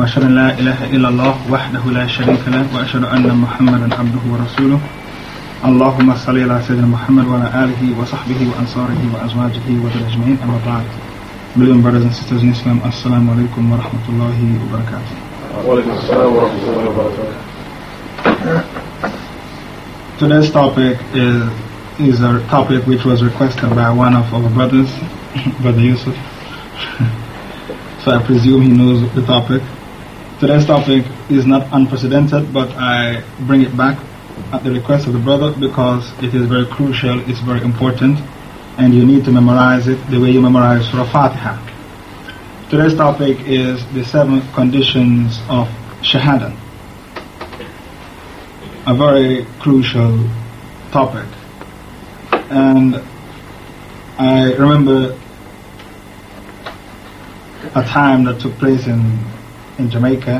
وأشهد أن لا إله إلا الله وحده لا شريك له وأشهد أن محمدا عبده ورسوله اللهم صل على سيدنا محمد وعلى آله وصحبه وأنصاره وأزواجه وذريته أجمعين أما بعد. Brilliant brothers and sisters in Islam, Assalamu alaikum wa rahmatullahi wa barakatuh. Wa alaikum assalam wa rahmatullahi wa barakatuh. Today's topic is a topic which was requested by one of our brothers, Brother Yusuf. So I presume he knows the topic. Today's topic is not unprecedented, but I bring it back at the request of the brother because it is very crucial, it's very important, and you need to memorize it the way you memorize Surah Fatiha. Today's topic is the 7 conditions of Shahada. A very crucial topic. And I remember a time that took place in Jamaica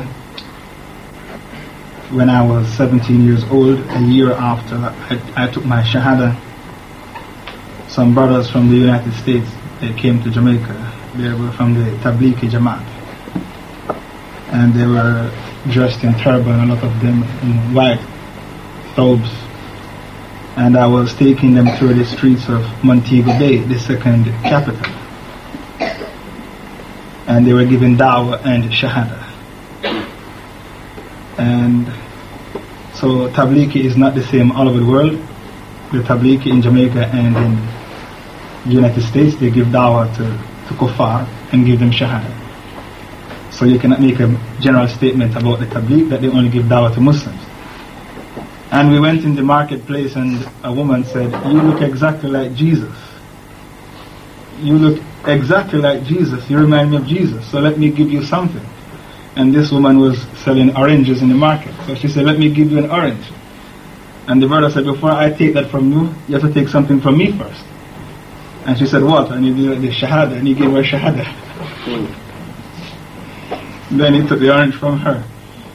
when I was 17 years old, a year after I took my Shahada. Some brothers from the United States, they came to Jamaica. They were from the Tablighi Jamaat. And they were dressed in turban, a lot of them in white robes. And I was taking them through the streets of Montego Bay, the second capital. And they were giving dawah and shahada. And so Tablighi is not the same all over the world. The Tablighi in Jamaica and in the United States, they give dawah to kuffar and give them shahada. So you cannot make a general statement about the Tabligh that they only give dawah to Muslims. And we went in the marketplace and a woman said, "You look exactly like Jesus. You look exactly like Jesus. You remind me of Jesus. So let me give you something." And this woman was selling oranges in the market. So she said, "Let me give you an orange." And the brother said, "Before I take that from you, you have to take something from me first." And she said, "What?" And he did the shahada, and he gave her shahada. Then he took the orange from her.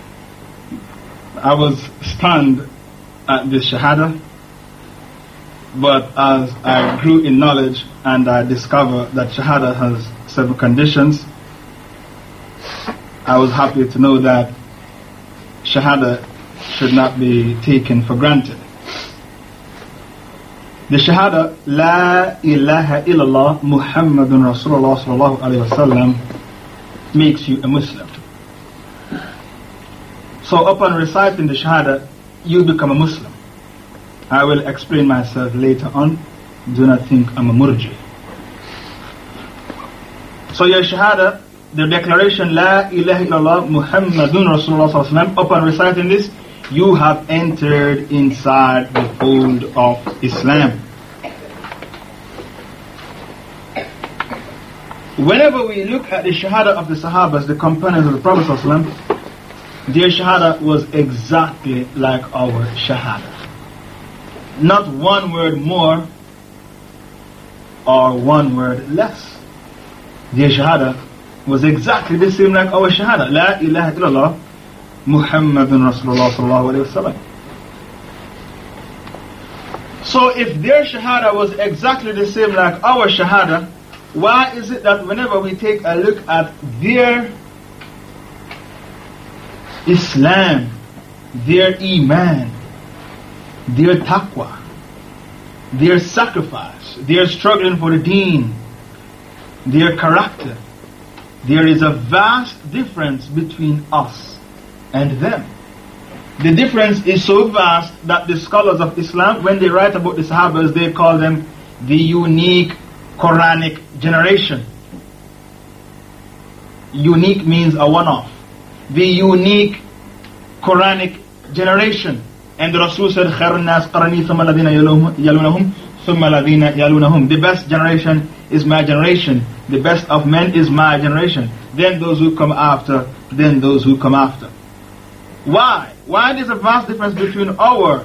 I was stunned at this shahada, but as I grew in knowledge and I discovered that shahada has 7 conditions, I was happy to know that shahada should not be taken for granted. The shahada, La ilaha illallah Muhammadun Rasulullah sallallahu alayhi wa sallam, makes you a Muslim. So upon reciting the shahada, you become a Muslim. I will explain myself later on. Do not think I'm a murji. So your shahada, the declaration La ilaha illallah Muhammadun Rasulullah sallallahu alayhi wa sallam, upon reciting this, you have entered inside the fold of Islam. Whenever we look at the shahada of the Sahabas, the companions of the Prophet sallallahu alaihi wasallam, their shahada was exactly like our shahada. Not one word more or one word less. Their shahada was exactly the same like our shahada. La ilaha illallah Muhammadun Rasulullah sallallahu alayhi wa sallam. So if their shahada was exactly the same like our shahada, why is it that whenever we take a look at their Islam, their Iman, their taqwa, their sacrifice, their struggling for the deen, their character, there is a vast difference between us and them. The difference is so vast that the scholars of Islam, when they write about the Sahabas, they call them the unique Quranic generation. Unique means a one-off. The unique Quranic generation. And the Rasul said, خَيْرُ النَّاسِ قَرَنِي ثُمَّ الَّذِينَ يَلُونَهُمْ ثُمَّ الَّذِينَ يَلُونَهُم. The best generation is my generation. The best of men is my generation. Then those who come after, then those who come after. Why? Why there's a vast difference between our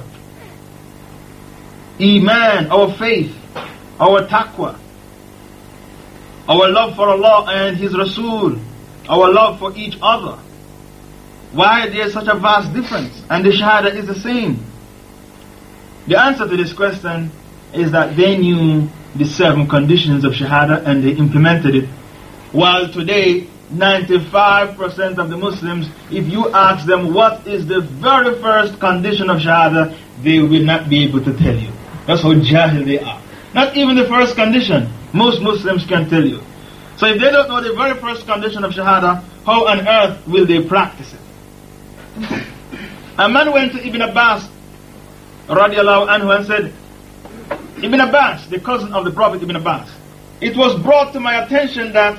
Iman, our faith, our taqwa, our love for Allah and His Rasul, our love for each other? Why there is such a vast difference? And the Shahada is the same. The answer to this question is that they knew the 7 conditions of Shahada and they implemented it. While today 95% of the Muslims, if you ask them what is the very first condition of Shahada, they will not be able to tell you. That's how jahil they are. Not even the first condition, most Muslims can tell you. So if they don't know the very first condition of Shahada, how on earth will they practice it? A man went to Ibn Abbas radiallahu anhu and said, Ibn Abbas, the cousin of the Prophet Ibn Abbas, it was brought to my attention that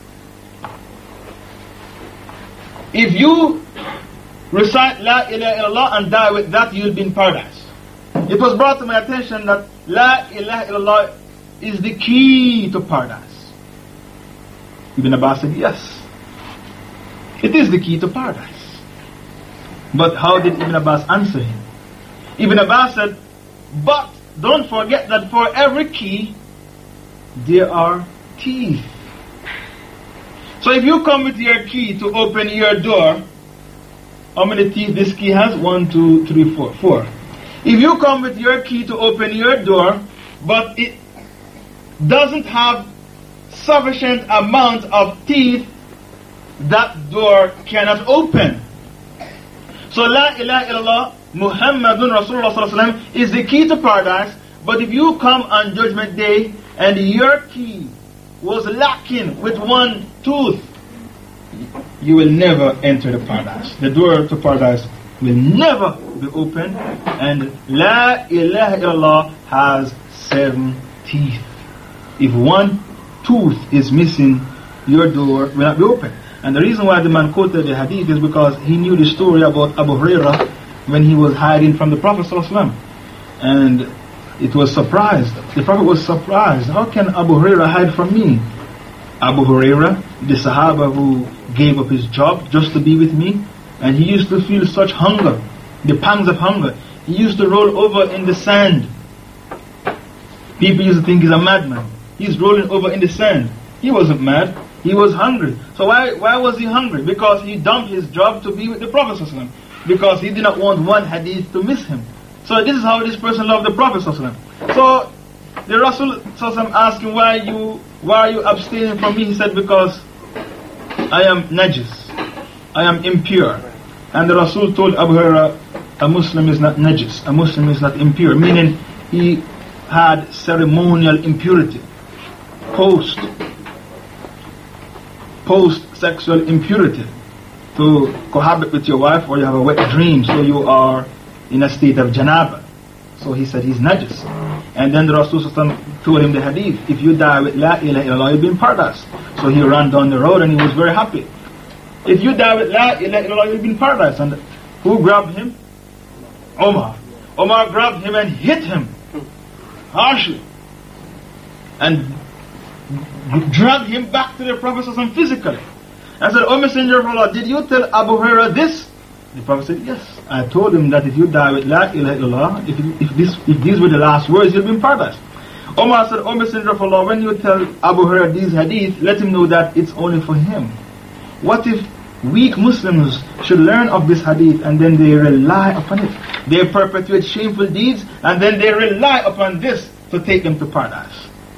if you recite La ilaha illallah and die with that, you'll be in paradise. It was brought to my attention that La ilaha illallah is the key to paradise. Ibn Abbas said, yes, it is the key to paradise. But how did Ibn Abbas answer him? Ibn Abbas said, but don't forget that for every key, there are teeth. So if you come with your key to open your door, how many teeth this key has? 1, 2, 3, 4. 4. If you come with your key to open your door, but it doesn't have sufficient amount of teeth, that door cannot open. So La ilaha illallah Muhammadun Rasulullah sallallahu alaihi wasallam is the key to paradise. But if you come on Judgment Day and your key was lacking with one tooth, you will never enter the paradise. The door to paradise will never be open. And La ilaha illallah has 7 teeth. If one tooth is missing, your door will not be open. And the reason why the man quoted the hadith is because he knew the story about Abu Hurairah when he was hiding from the Prophet ﷺ. And it was surprised. The Prophet was surprised. How can Abu Hurairah hide from me? Abu Hurairah, the Sahaba who gave up his job just to be with me, and he used to feel such hunger, the pangs of hunger. He used to roll over in the sand. People used to think he's a madman. He's rolling over in the sand. He wasn't mad. He was hungry. So why was he hungry? Because he dumped his job to be with the Prophet ﷺ. Because he did not want one hadith to miss him. So this is how this person loved the Prophet ﷺ. So the Rasul ﷺ asked him, why are you abstaining from me? He said, because I am najis. I am impure. And the Rasul told Abu Hurairah, a Muslim is not najis. A Muslim is not impure. Meaning he had ceremonial impurity. Post-sexual impurity, to cohabit with your wife, or you have a wet dream, so you are in a state of janaba. So he said he's najis. And then the Rasul told him the hadith, if you die with La ilaha illallah, you'll be in paradise. So he ran down the road and he was very happy. If you die with La ilaha illallah, you'll be in paradise. And who grabbed him? Omar. Omar grabbed him and hit him harshly and dragged him back to the Prophet ¡ﷺ physically. I said, O Messenger of Allah, did you tell Abu Hurairah this? The Prophet said, yes. I told him that if you die with La ilaha illallah, if these were the last words, you'll be in paradise. Omar said, O Messenger of Allah, when you tell Abu Hurairah these hadith, let him know that it's only for him. What if weak Muslims should learn of this hadith and then they rely upon it? They perpetuate shameful deeds and then they rely upon this to take them to paradise.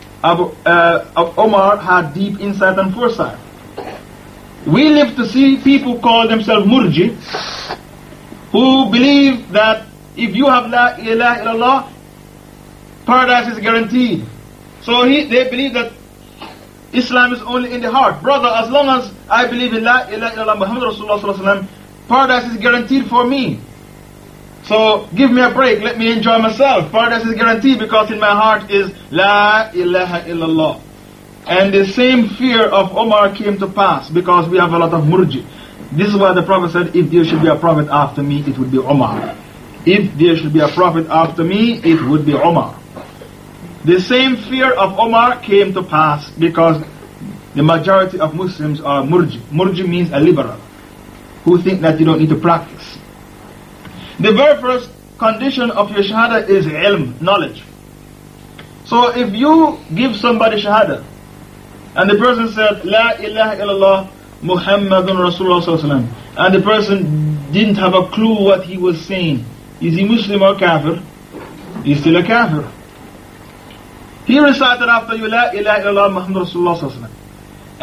Omar had deep insight and foresight. We live to see people call themselves murji, who believe that if you have La ilaha illallah, paradise is guaranteed. So they believe that Islam is only in the heart. Brother, as long as I believe in La ilaha illallah Muhammad Rasulullah sallallahu alaihi wasallam, paradise is guaranteed for me. So give me a break, let me enjoy myself. Paradise is guaranteed because in my heart is La ilaha illallah. And the same fear of Omar came to pass because we have a lot of murji. This is why the Prophet said, if there should be a prophet after me, it would be Omar. If there should be a prophet after me, it would be Omar. The same fear of Omar came to pass because the majority of Muslims are murji. Murji means a liberal, who think that you don't need to practice. The very first condition of your shahada is ilm, knowledge. So if you give somebody shahada, and the person said, La ilaha illallah Muhammadun Rasulullah sallallahu alaihi wasallam, and the person didn't have a clue what he was saying, is he Muslim or kafir? He's still a kafir. He recited after you, La ilaha illallah Muhammadun Rasulullah sallallahu alaihi wasallam,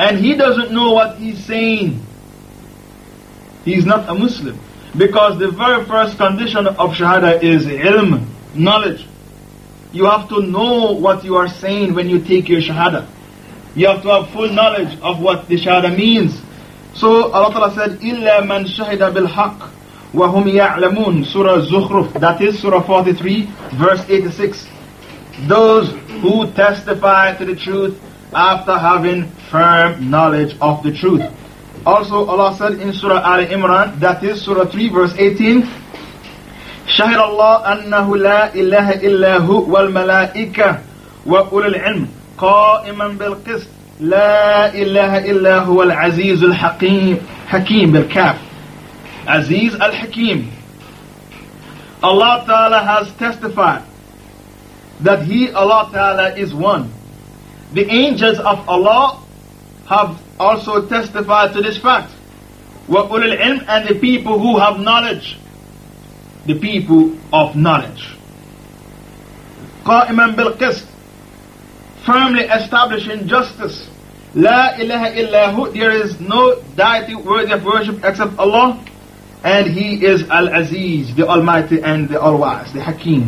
and he doesn't know what he's saying, he's not a Muslim. Because the very first condition of Shahada is ilm, knowledge. You have to know what you are saying when you take your Shahada. You have to have full knowledge of what the Shahada means. So Allah Ta'ala said, إِلَّا مَنْ شَهِدَ بِالْحَقِّ وَهُمْ يَعْلَمُونَ Surah Zukhruf, that is Surah 43, verse 86. Those who testify to the truth after having firm knowledge of the truth. Also Allah said in Surah Al Imran, that is Surah 3, verse 18, شَهِدَ اللَّهُ أَنَّهُ لَا إِلَّهَ إِلَّا هُوَ وَالْمَلَائِكَةُ وَأُولُو الْعِلْمِ قَائِمًا بِالْقِسْطِ لا إله إلا هو العزيز الحكيم حكيم بالكاف Aziz al-Hakim. Allah Ta'ala has testified that He, Allah Ta'ala, is one. The angels of Allah have also testified to this fact. وَأُولِي الْعِلْمِ, and the people who have knowledge. The people of knowledge. قَائِمًا بِالْقِسْطِ, firmly establishing justice. La ilaha illahu, there is no deity worthy of worship except Allah, and He is Al-Aziz, the Almighty and the All-Wise, the Hakim.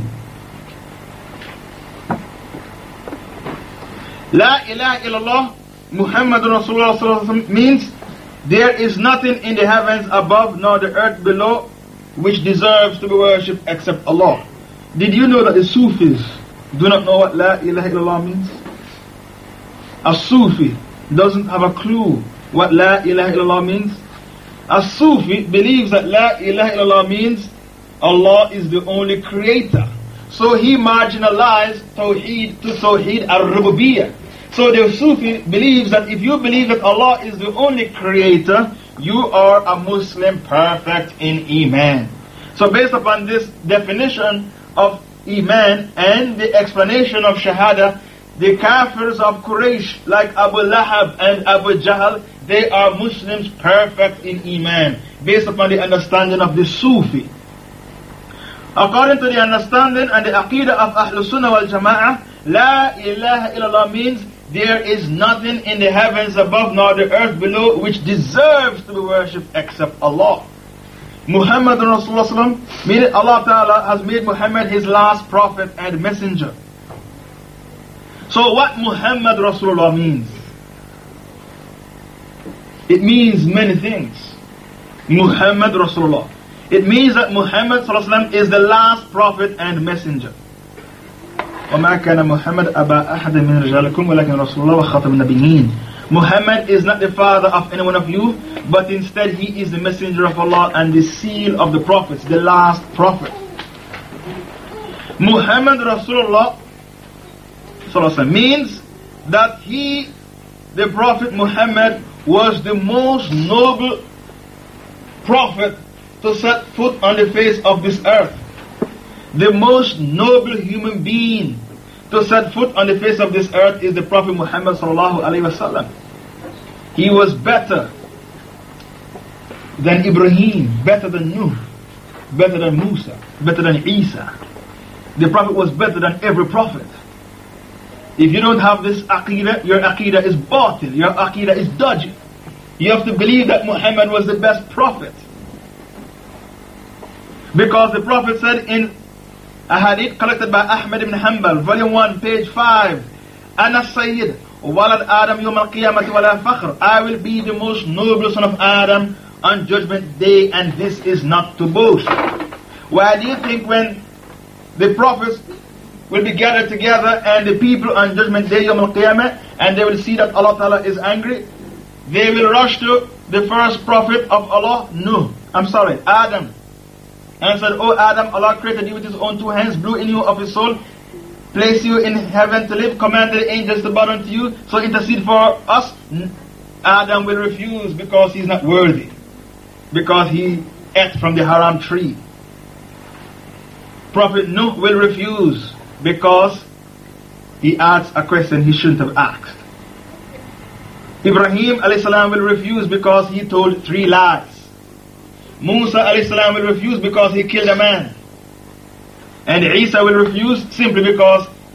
La ilaha illallah Muhammadun Rasulullah means there is nothing in the heavens above nor the earth below which deserves to be worshipped except Allah. Did you know that the Sufis do not know what La ilaha illallah means? A Sufi doesn't have a clue what La ilaha illallah means. A Sufi believes that La ilaha illallah means Allah is the only creator. So he marginalized Tawheed to Tawheed al-Rububiyyah. So the Sufi believes that if you believe that Allah is the only creator, you are a Muslim perfect in Iman. So based upon this definition of Iman and the explanation of Shahada, the Kafirs of Quraysh like Abu Lahab and Abu Jahl, they are Muslims perfect in Iman, based upon the understanding of the Sufi. According to the understanding and the Aqidah of Ahlul Sunnah wal Jama'ah, La ilaha illallah means there is nothing in the heavens above nor the earth below which deserves to be worshipped except Allah. Muhammad Rasulullah, meaning Allah Ta'ala has made Muhammad His last prophet and messenger. So what Muhammad Rasulullah means? It means many things. Muhammad Rasulullah. It means that Muhammad is the last prophet and messenger. وَمَا كَانَ مُحَمَّدْ أَبَا أَحَدٍ مِنْ رِجَالِكُمْ وَلَكِنْ رَسُولُ اللَّهِ وَخَاتَمَ النَّبِيِّينَ. Muhammad is not the father of any one of you, but instead he is the messenger of Allah and the seal of the prophets, the last prophet. Muhammad Rasulullah means that he, the Prophet Muhammad, was the most noble prophet to set foot on the face of this earth. The most noble human being to set foot on the face of this earth is the Prophet Muhammad sallallahu alaihi wasallam. He was better than Ibrahim, better than Nuh, better than Musa, better than Isa. The Prophet was better than every prophet. If you don't have this Aqidah, your Aqidah is batil, your Aqidah is dodgy. You have to believe that Muhammad was the best prophet. Because the Prophet said in a hadith collected by Ahmad ibn Hanbal, volume 1, page 5, Ana Sayyid, Walad Adam Yawm al-Qiyamati wala fakhr. I will be the most noble son of Adam on Judgment Day, and this is not to boast. Why do you think when the prophets will be gathered together and the people on Judgment Day, Yawm al-Qiyamah, and they will see that Allah Ta'ala is angry, they will rush to the first prophet of Allah, Adam, and said, "Oh Adam, Allah created you with His own two hands, blew in you of His soul, placed you in heaven to live, commanded the angels to bow down to you, so intercede for us." Adam will refuse because he's not worthy, because he ate from the haram tree. Prophet Nuh will refuse because he asked a question he shouldn't have asked. Ibrahim a.s. will refuse because he told 3 lies. Musa a.s. will refuse because he killed a man. And Isa will refuse simply because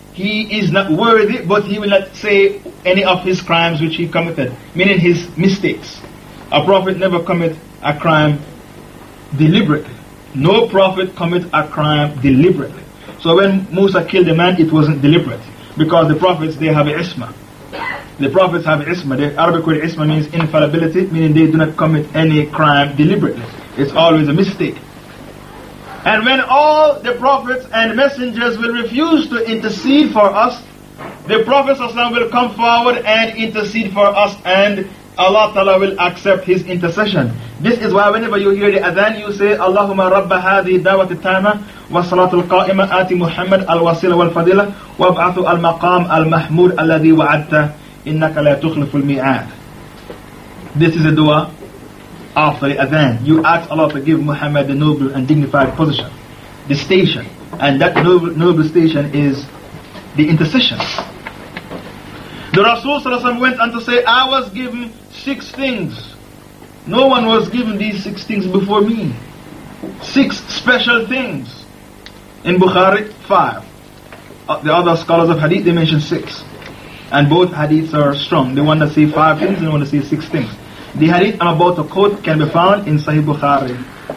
he is not worthy, but he will not say any of his crimes which he committed, meaning his mistakes. A prophet never commit a crime deliberately. No prophet commit a crime deliberately. So when Musa killed a man, it wasn't deliberate, because the prophets, they have isma. The prophets have isma. The Arabic word isma means infallibility, meaning they do not commit any crime deliberately. It's always a mistake. And when all the prophets and messengers will refuse to intercede for us, the Prophet will come forward and intercede for us, and Allah Ta'ala will accept his intercession. This is why whenever you hear the adhan, you say, Allahumma rabba hadhi dawat al-tama wa salatul qa'ima ati Muhammad al-wasila wal-fadila wa ab'athu al-maqam al-mahmud alladhi wa'adta innaka la tukhliful mi'ad. This is a dua after the adhan. You ask Allah to give Muhammad the noble and dignified position, the station, and that noble station is the intercession. The Rasul went on to say, I was given 6 things. No one was given these 6 things before me. 6 special things. In Bukhari, 5. The other scholars of hadith, they mention 6. And both hadiths are strong. The one that say 5 things and the one that say 6 things. The hadith I'm about to quote can be found in Sahih Bukhari,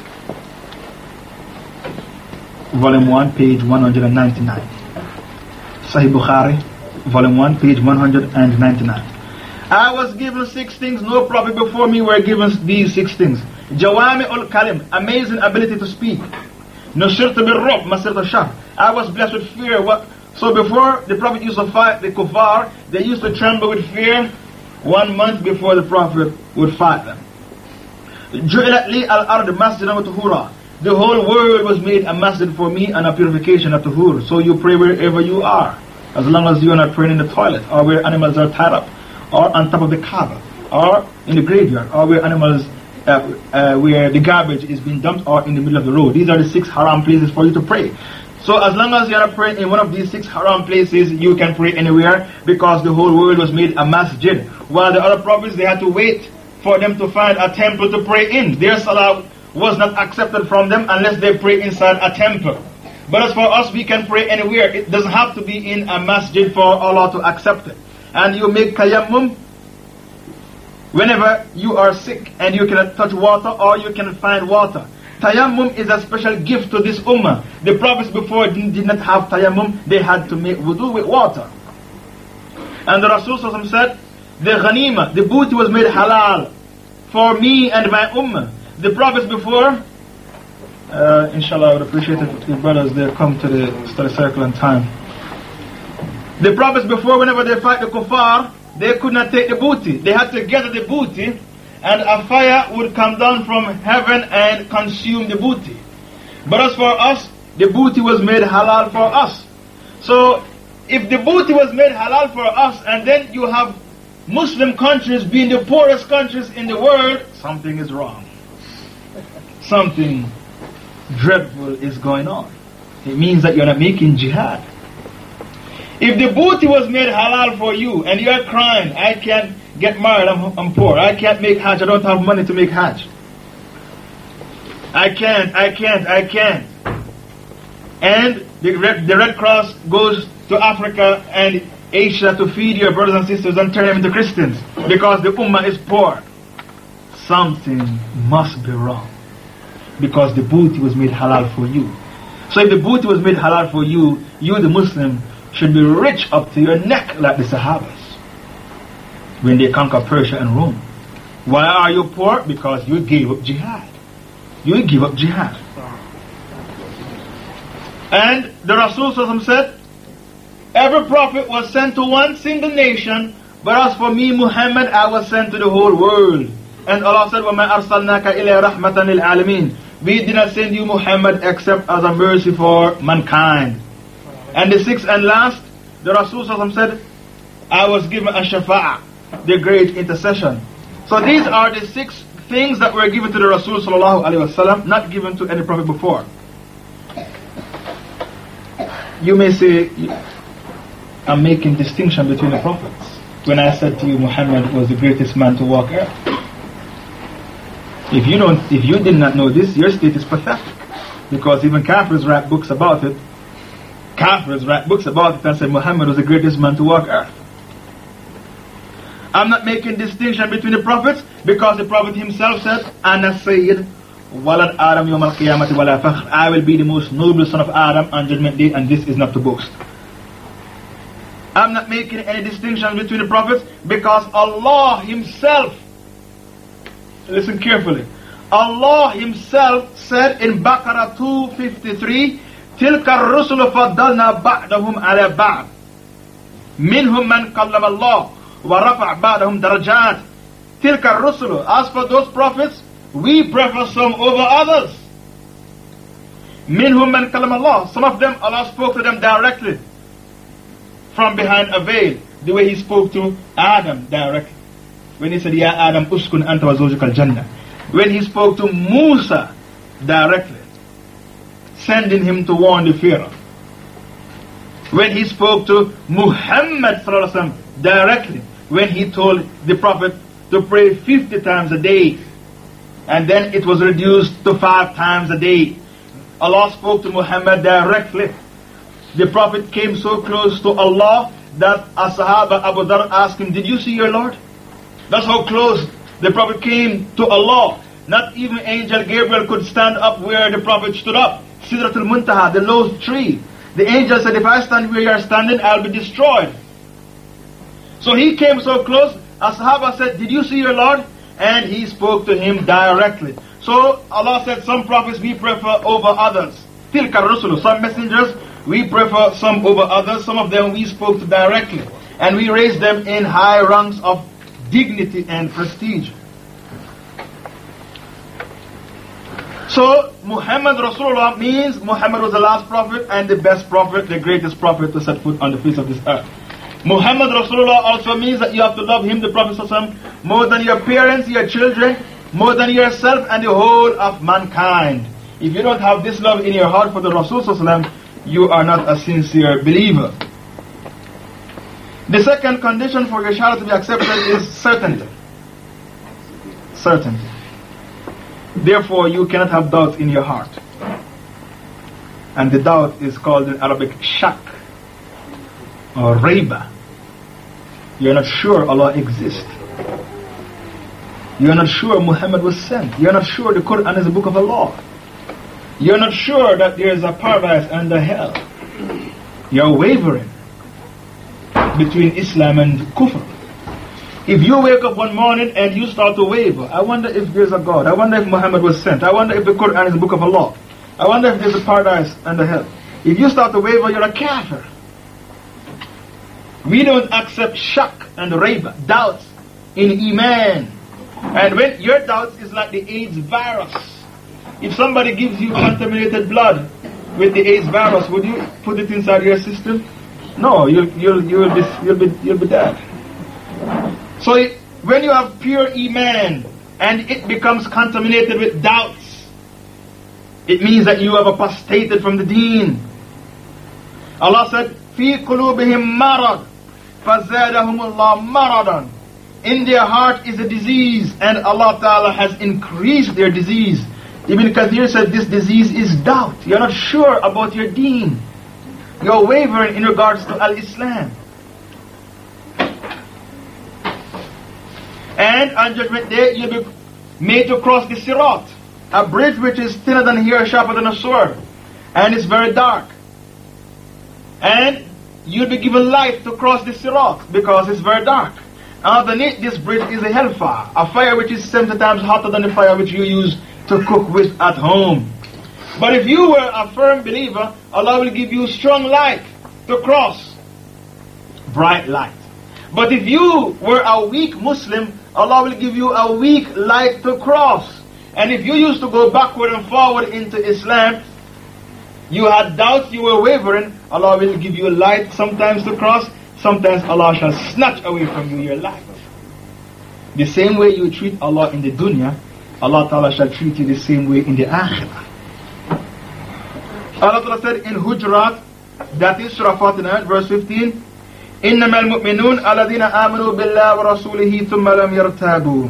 Volume 1, page 199. Sahih Bukhari, Volume 1, page 199. I was given 6 things, no prophet before me were given these 6 things. Jawami ul-Kalim, amazing ability to speak. Nusirtu bil-Rub, Masirtu Shah, I was blessed with fear. So before the prophet used to fight the kuffar, they used to tremble with fear 1 month before the prophet would fight them. Ju'ilat li al-ard masjidan wa tuhura, the whole world was made a masjid for me and a purification, a tuhur. So you pray wherever you are, as long as you are not praying in the toilet, or where animals are tied up, or on top of the Kaaba, or in the graveyard, or where animals, where the garbage is being dumped, or in the middle of the road. These are the 6 haram places for you to pray. So as long as you are praying in one of these 6 haram places, you can pray anywhere, because the whole world was made a masjid. While the other prophets, they had to wait for them to find a temple to pray in. Their salah was not accepted from them unless they pray inside a temple. But as for us, we can pray anywhere. It doesn't have to be in a masjid for Allah to accept it. And you make tayammum whenever you are sick and you cannot touch water or you cannot find water. Tayammum is a special gift to this ummah. The prophets before did not have tayammum. They had to make wudu with water. And the Rasul said, the ghanima, the booty was made halal for me and my ummah. The prophets before, inshallah, I would appreciate it if the brothers there come to the study circle on time. The prophets before, whenever they fight the kuffar, they could not take the booty. They had to gather the booty, and a fire would come down from heaven and consume the booty. But as for us, the booty was made halal for us. So, if the booty was made halal for us, and then you have Muslim countries being the poorest countries in the world, something is wrong. Something dreadful is going on. It means that you're not making jihad. If the booty was made halal for you and you're crying, I can't get married, I'm poor, I can't make hajj, I don't have money to make hajj, I can't. And the Red Cross goes to Africa and Asia to feed your brothers and sisters and turn them into Christians because the ummah is poor. Something must be wrong, because the booty was made halal for you. So if the booty was made halal for you, you the Muslim should be rich up to your neck like the Sahabas when they conquer Persia and Rome. Why are you poor? Because you gave up jihad. You give up jihad. And the Rasul said, every prophet was sent to one single nation, but as for me, Muhammad, I was sent to the whole world. And Allah said, وَمَا أَرْسَلْنَاكَ إِلَىٰ رَحْمَةً لِلْعَالَمِينَ. We did not send you, Muhammad, except as a mercy for mankind. And the 6th and last, the Rasul said, I was given a shafa'ah, the great intercession. So these are the 6 things that were given to the Rasul sallallahu alaihi wasallam, not given to any prophet before. You may say, I'm making distinction between the prophets when I said to you Muhammad was the greatest man to walk earth. If you did not know this, your state is pathetic, because even Kafirs write books about it. Kafirs write books about it and say Muhammad was the greatest man to walk earth. I'm not making distinction between the prophets because the prophet himself said, Ana Sayyid Walad Adam Yawm al-Qiyamati wala fakhr. I will be the most noble son of Adam on Judgment Day, and this is not to boast. I'm not making any distinction between the prophets because Allah Himself, listen carefully, Allah Himself said in Baqarah 253, تِلْكَ الرُّسُلُ فَضَّلْنَا بَعْدَهُمْ عَلَى بَعْدٍ مِنْهُمْ مَنْ كَلَّمَ اللَّهُ وَرَفَعْ بَعْدَهُمْ دَرَجَاتٍ تِلْكَ الرُّسُلُ. As for those prophets, we prefer some over others. مِنْهُمْ مَنْ كَلَّمَ اللَّهُ. Some of them, Allah spoke to them directly from behind a veil, the way He spoke to Adam directly. When He said, Ya Adam, uskun anta wa zawjukal jannah. When He spoke to Musa directly, sending him to warn the Pharaoh. When He spoke to Muhammad directly, when He told the Prophet to pray 50 times a day, and then it was reduced to 5 times a day. Allah spoke to Muhammad directly. The Prophet came so close to Allah that a Sahaba Abu Dhar asked him, did you see your Lord? That's how close the Prophet came to Allah. Not even Angel Gabriel could stand up where the Prophet stood up. Sidratul Muntaha, the low tree. The angel said, if I stand where you are standing, I'll be destroyed. So he came so close, a Sahaba said, did you see your Lord? And he spoke to him directly. So Allah said, some prophets we prefer over others. Tilka Rusulu, some messengers we prefer some over others. Some of them we spoke to directly. And we raised them in high ranks of dignity and prestige. So Muhammad Rasulullah means Muhammad was the last prophet and the best prophet, the greatest prophet to set foot on the face of this earth. Muhammad Rasulullah also means that you have to love him, the Prophet ﷺ, more than your parents, your children, more than yourself and the whole of mankind. If you don't have this love in your heart for the Rasul ﷺ, you are not a sincere believer. The second condition for your shahada to be accepted is certainty. Certainty. Therefore, you cannot have doubt in your heart. And the doubt is called in Arabic shak or raiba. You're not sure Allah exists. You're not sure Muhammad was sent. You're not sure the Quran is a book of Allah. You're not sure that there is a paradise and a hell. You're wavering between Islam and Kufr. If you wake up one morning and you start to waver, I wonder if there's a God. I wonder if Muhammad was sent. I wonder if the Quran is a book of Allah. I wonder if there's a paradise and a hell. If you start to waver, you're a kafir. We don't accept shak and raiba, doubts in Iman. And when your doubts is like the AIDS virus. If somebody gives you contaminated blood with the AIDS virus, would you put it inside your system? No, you'll be dead. So when you have pure Iman and it becomes contaminated with doubts, it means that you have apostated from the deen. Allah said, "Fi qulubihim marad, fazadahumullah maradan." In their heart is a disease, and Allah Ta'ala has increased their disease. Ibn Kathir said this disease is doubt. You're not sure about your deen. You're wavering in regards to Al-Islam. And on Judgment Day, you'll be made to cross the Sirat, a bridge which is thinner than a hair, sharper than a sword, and it's very dark. And you'll be given light to cross the Sirat because it's very dark. Underneath this bridge is a hellfire, a fire which is 70 times hotter than the fire which you use to cook with at home. But if you were a firm believer, Allah will give you strong light to cross, bright light. But if you were a weak Muslim, Allah will give you a weak light to cross. And if you used to go backward and forward into Islam, you had doubts, you were wavering, Allah will give you light sometimes to cross, sometimes Allah shall snatch away from you your light. The same way you treat Allah in the dunya, Allah Ta'ala shall treat you the same way in the akhirah. Allah Ta'ala said in Hujurat, that is Surah 49, verse 15, إنما المؤمنون الذين آمنوا بالله ورسوله ثم لم يرتابوا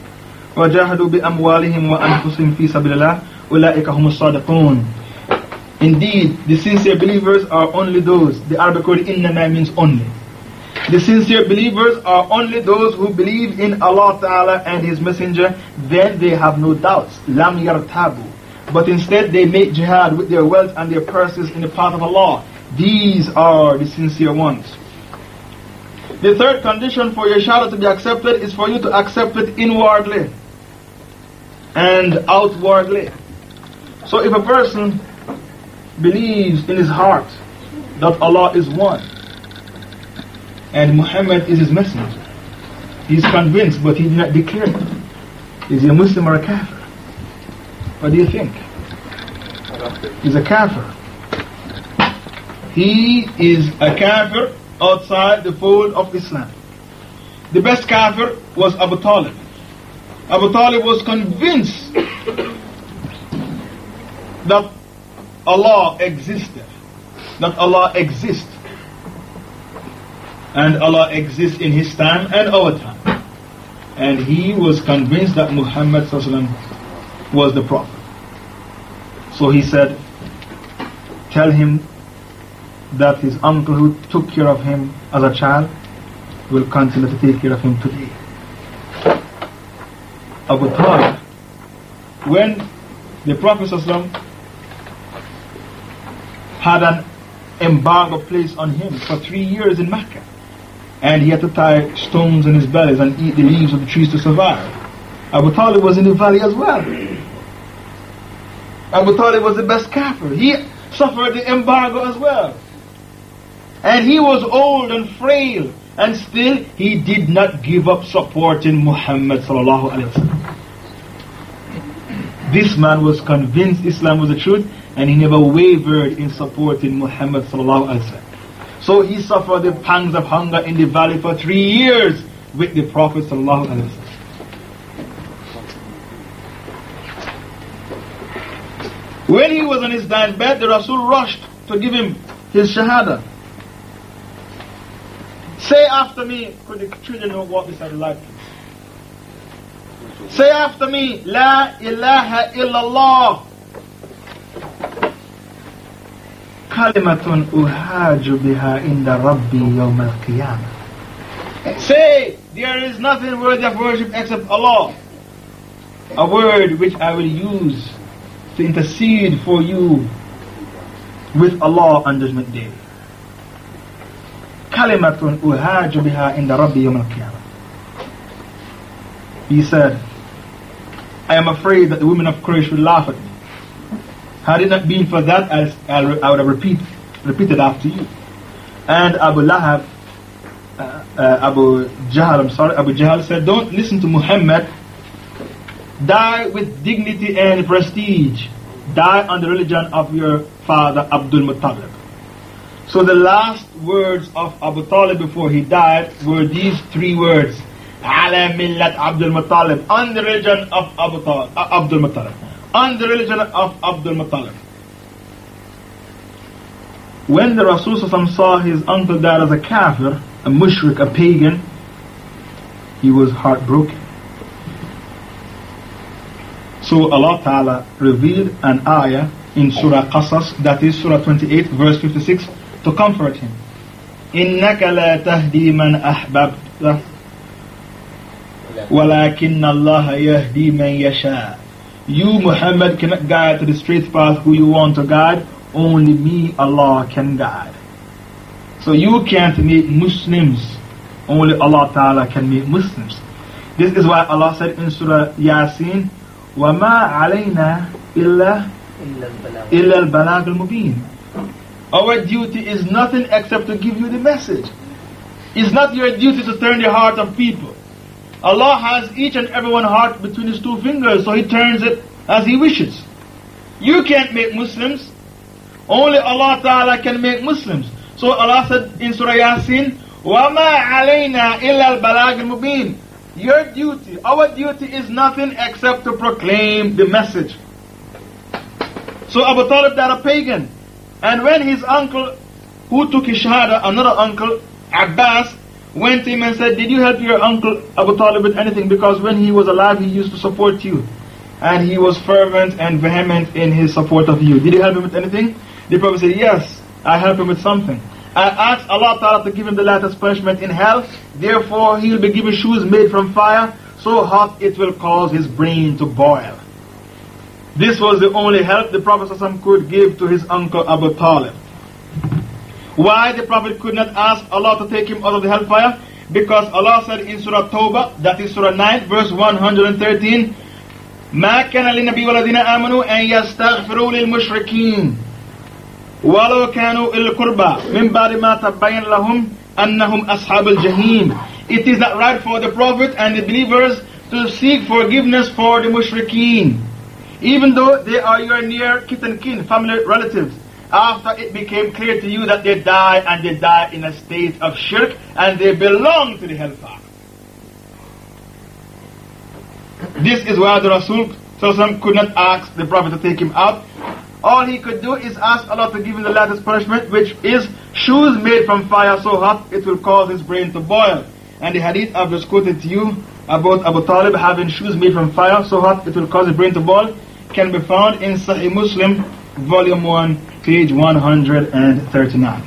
وجاهدوا بأموالهم وأنفسهم في سبيل الله أولئك هم الصادقون. Indeed, the sincere believers are only those. The Arabic word innama means only. The sincere believers are only those who believe in Allah Ta'ala and His Messenger. Then they have no doubts. Lam yartabu. But instead they make jihad with their wealth and their purses in the path of Allah. These are the sincere ones. The third condition for your shahada to be accepted is for you to accept it inwardly and outwardly. So if a person believes in his heart that Allah is one and Muhammad is his messenger, he's convinced but he did not declare it. Is he a Muslim or a kafir? What do you think? He's a kafir. He is a kafir outside the fold of Islam. The best kafir was Abu Talib. Abu Talib was convinced that Allah existed, that Allah exists, and Allah exists in his time and our time. And he was convinced that Muhammad was the Prophet. So he said, tell him that his uncle who took care of him as a child will continue to take care of him today. Abu Talib, when the Prophet ﷺ had an embargo placed on him for 3 years in Mecca, and he had to tie stones in his bellies and eat the leaves of the trees to survive, Abu Talib was in the valley as well. Abu Talib was the best kafir. He suffered the embargo as well. And he was old and frail, and still he did not give up supporting Muhammad sallallahu alaihi wasallam. This man was convinced Islam was the truth, and he never wavered in supporting Muhammad sallallahu alaihi wasallam. So he suffered the pangs of hunger in the valley for 3 years with the Prophet sallallahu alaihi wasallam. When he was on his dying bed, the Rasul rushed to give him his shahada. Say after me, could the children know what this are like? Say after me, La ilaha illallah. Kalimatun uhaju biha inda Rabbi yawm al-qiyamah. Say, there is nothing worthy of worship except Allah. A word which I will use to intercede for you with Allah on Judgment Day. Kalimatun uhaju biha inda Rabbi yawm al-qiyamah. He said, I am afraid that the women of Quraysh will laugh at me. Had it not been for that, I would have repeated after you. And Abu Jahl said, don't listen to Muhammad. Die with dignity and prestige. Die on the religion of your father Abdul Muttalib. So the last words of Abu Talib before he died were these 3 words. Ala millat Abdul Muttalib. On the religion of Abdul Muttalib. On the religion of Abdul Muttalib. When the Rasul saw his uncle died as a kafir, a mushrik, a pagan, he was heartbroken. So Allah Ta'ala revealed an ayah in Surah Qasas, that is Surah 28 verse 56, to comfort him. إِنَّكَ لَا تَهْدِي مَنْ أَحْبَبْتَ وَلَكِنَّ اللَّهَ يَهْدِي مَنْ يَشَاءُ. You, Muhammad, cannot guide to the straight path who you want to guide. Only me, Allah, can guide. So you can't make Muslims. Only Allah Ta'ala can make Muslims. This is why Allah said in Surah Yasin, وَمَا عَلَيْنَا إِلَّا الْبَلَاغُ الْمُبِينُ. Our duty is nothing except to give you the message. It's not your duty to turn the heart of people. Allah has each and every one heart between his 2 fingers, so he turns it as he wishes. You can't make Muslims. Only Allah Ta'ala can make Muslims. So Allah said in Surah Yasin, وَمَا عَلَيْنَا إِلَّا الْبَلَاغُ الْمُبِينُ. Your duty, our duty is nothing except to proclaim the message. So Abu Talib died a pagan. And when his uncle, who took his shahada, another uncle, Abbas, went to him and said, did you help your uncle Abu Talib with anything? Because when he was alive, he used to support you. And he was fervent and vehement in his support of you. Did you help him with anything? The Prophet said, yes, I help him with something. I asked Allah Ta'ala to give him the lightest punishment in hell, therefore he will be given shoes made from fire, so hot it will cause his brain to boil. This was the only help the Prophet ﷺ could give to his uncle Abu Talib. Why the Prophet could not ask Allah to take him out of the hellfire? Because Allah said in Surah Tawbah, that is Surah 9, verse 113, مَا كَانَ لِلنَّبِيِّ وَالَّذِينَ آمَنُوا أَن يَسْتَغْفِرُوا لِلْمُشْرِكِينَ وَلَوْ كَانُوا إِلَى الْقُرْبَى مِنْ بَعْدِ مَا تَبَّيَّنَ لَهُمْ أَنَّهُمْ أَصْحَابُ الْجَحِيمِ. It is not right for the Prophet and the believers to seek forgiveness for the mushrikeen, even though they are your near kith and kin, family relatives, after it became clear to you that they died, and they died in a state of shirk, and they belong to the hellfire. This is why the Rasul could not ask the Prophet to take him out. All he could do is ask Allah to give him the latest punishment, which is shoes made from fire so hot it will cause his brain to boil. And the hadith I've just quoted to you about Abu Talib having shoes made from fire so hot it will cause his brain to boil can be found in Sahih Muslim, volume 1, page 139.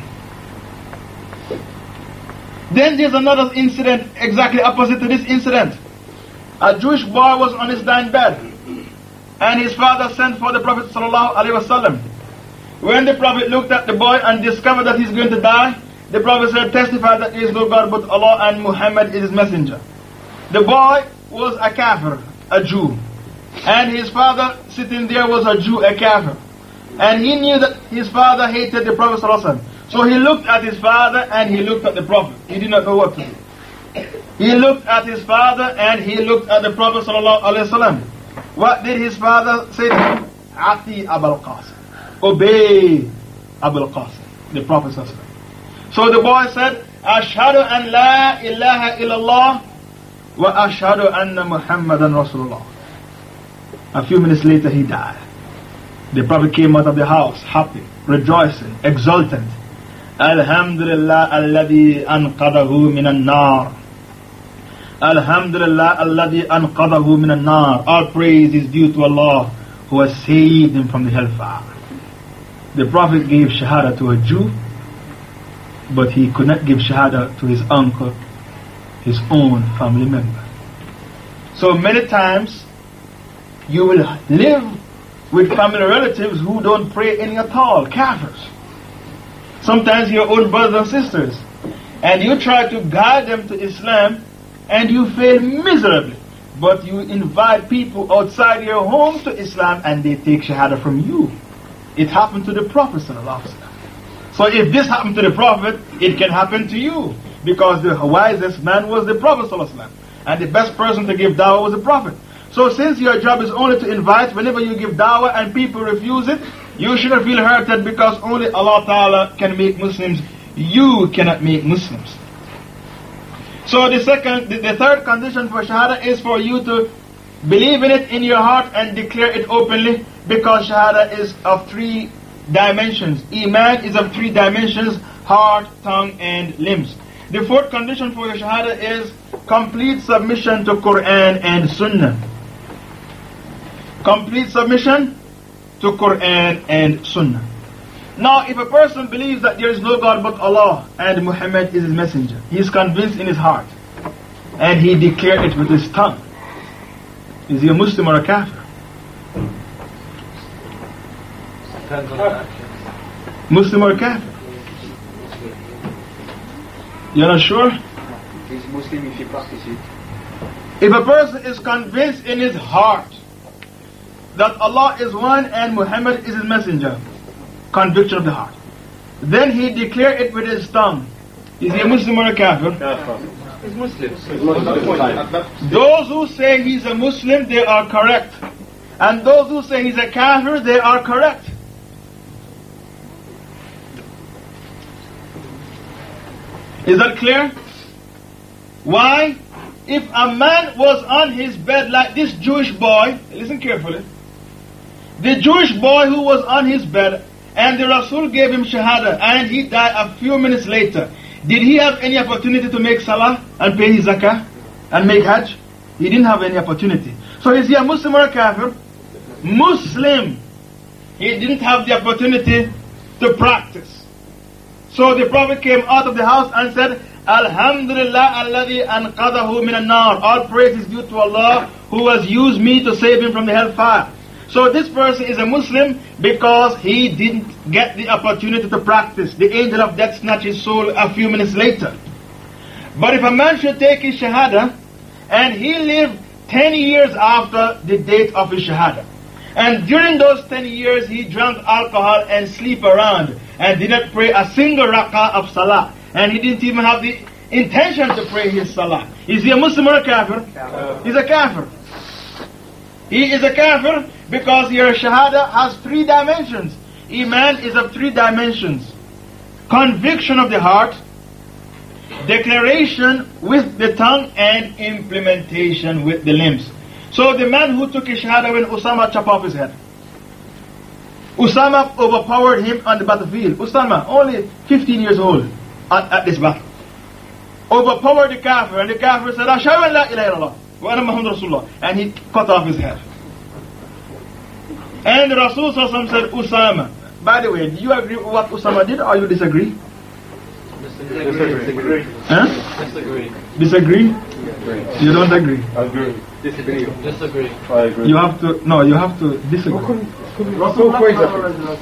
Then there's another incident exactly opposite to this incident. A Jewish boy was on his dying bed, and his father sent for the Prophet ﷺ. When the Prophet looked at the boy and discovered that he's going to die, the Prophet said, testify that there is no God but Allah and Muhammad is his messenger. The boy was a kafir, a Jew, and his father sitting there was a Jew, a kafir. And he knew that his father hated the Prophet ﷺ. So he looked at his father and he looked at the Prophet. He did not know what to do. He looked at his father and he looked at the Prophet ﷺ. What did his father say to him? Ati Abul Qasim. Obey Abul Qasim, the Prophet ﷺ. So the boy said, Ashhadu an la ilaha illallah wa ashhadu anna Muhammadan Rasulullah. A few minutes later he died. The Prophet came out of the house, happy, rejoicing, exultant. Alhamdulillah alladhi anqadahu minan nar. Alhamdulillah alladhi anqadahu minan nar. All praise is due to Allah who has saved him from the hellfire. The Prophet gave shahada to a Jew, but he could not give shahada to his uncle, his own family member. So many times you will live with family relatives who don't pray any at all, kafirs. Sometimes your own brothers and sisters, and you try to guide them to Islam and you fail miserably. But you invite people outside your home to Islam and they take shahada from you. It happened to the Prophet ﷺ. So if this happened to the Prophet, it can happen to you, because the wisest man was the Prophet ﷺ, and the best person to give dawah was the Prophet. So since your job is only to invite, whenever you give dawah and people refuse it, you shouldn't feel hurted, because only Allah Ta'ala can make Muslims. You cannot make Muslims. So the third condition for shahada is for you to believe in it in your heart and declare it openly, because shahada is of 3 dimensions. Iman is of 3 dimensions: heart, tongue, and limbs. The fourth condition for your shahada is complete submission to Quran and Sunnah. Complete submission to Quran and Sunnah. Now, if a person believes that there is no God but Allah and Muhammad is his messenger, he is convinced in his heart, and he declared it with his tongue, is he a Muslim or a kafir? Muslim or kafir? You're not sure? He's Muslim if he practices. If a person is convinced in his heart that Allah is one and Muhammad is his messenger, conviction of the heart, then he declared it with his tongue, is he a Muslim or a kafir? He's Muslim. Those who say he's a Muslim, they are correct. And those who say he's a kafir, they are correct. Is that clear? Why? If a man was on his bed like this Jewish boy, listen carefully, the Jewish boy who was on his bed, and the Rasul gave him shahada, and he died a few minutes later, did he have any opportunity to make salah and pay his zakah and make hajj? He didn't have any opportunity. So is he a Muslim or a kafir? Muslim. He didn't have the opportunity to practice. So the Prophet came out of the house and said, Alhamdulillah alladhi anqadahu min an-nar. All praise is due to Allah who has used me to save him from the hellfire. So this person is a Muslim because he didn't get the opportunity to practice. The angel of death snatched his soul a few minutes later. But if a man should take his shahada and he lived 10 years after the date of his shahada, and during those 10 years he drank alcohol and sleep around and did not pray a single rak'ah of salah, and he didn't even have the intention to pray his salah, is he a Muslim or a kafir? He's a kafir. He is a kafir because your shahada has 3 dimensions. Iman is of 3 dimensions: conviction of the heart, declaration with the tongue, and implementation with the limbs. So the man who took his shahada when Usama chopped off his head, Usama overpowered him on the battlefield. Usama, only 15 years old at this battle, overpowered the kafir, and the kafir said, Ashhadu an la ilaha illallah wa anna Muhammadur Rasulullah, and he cut off his head. And the Rasul said, Usama, by the way, do you agree with what Usama did, or you disagree? Disagree. Huh? Disagree. Disagree? You don't agree? Agree. Disagree. Disagree. I agree. You have to disagree. Rasul praise that.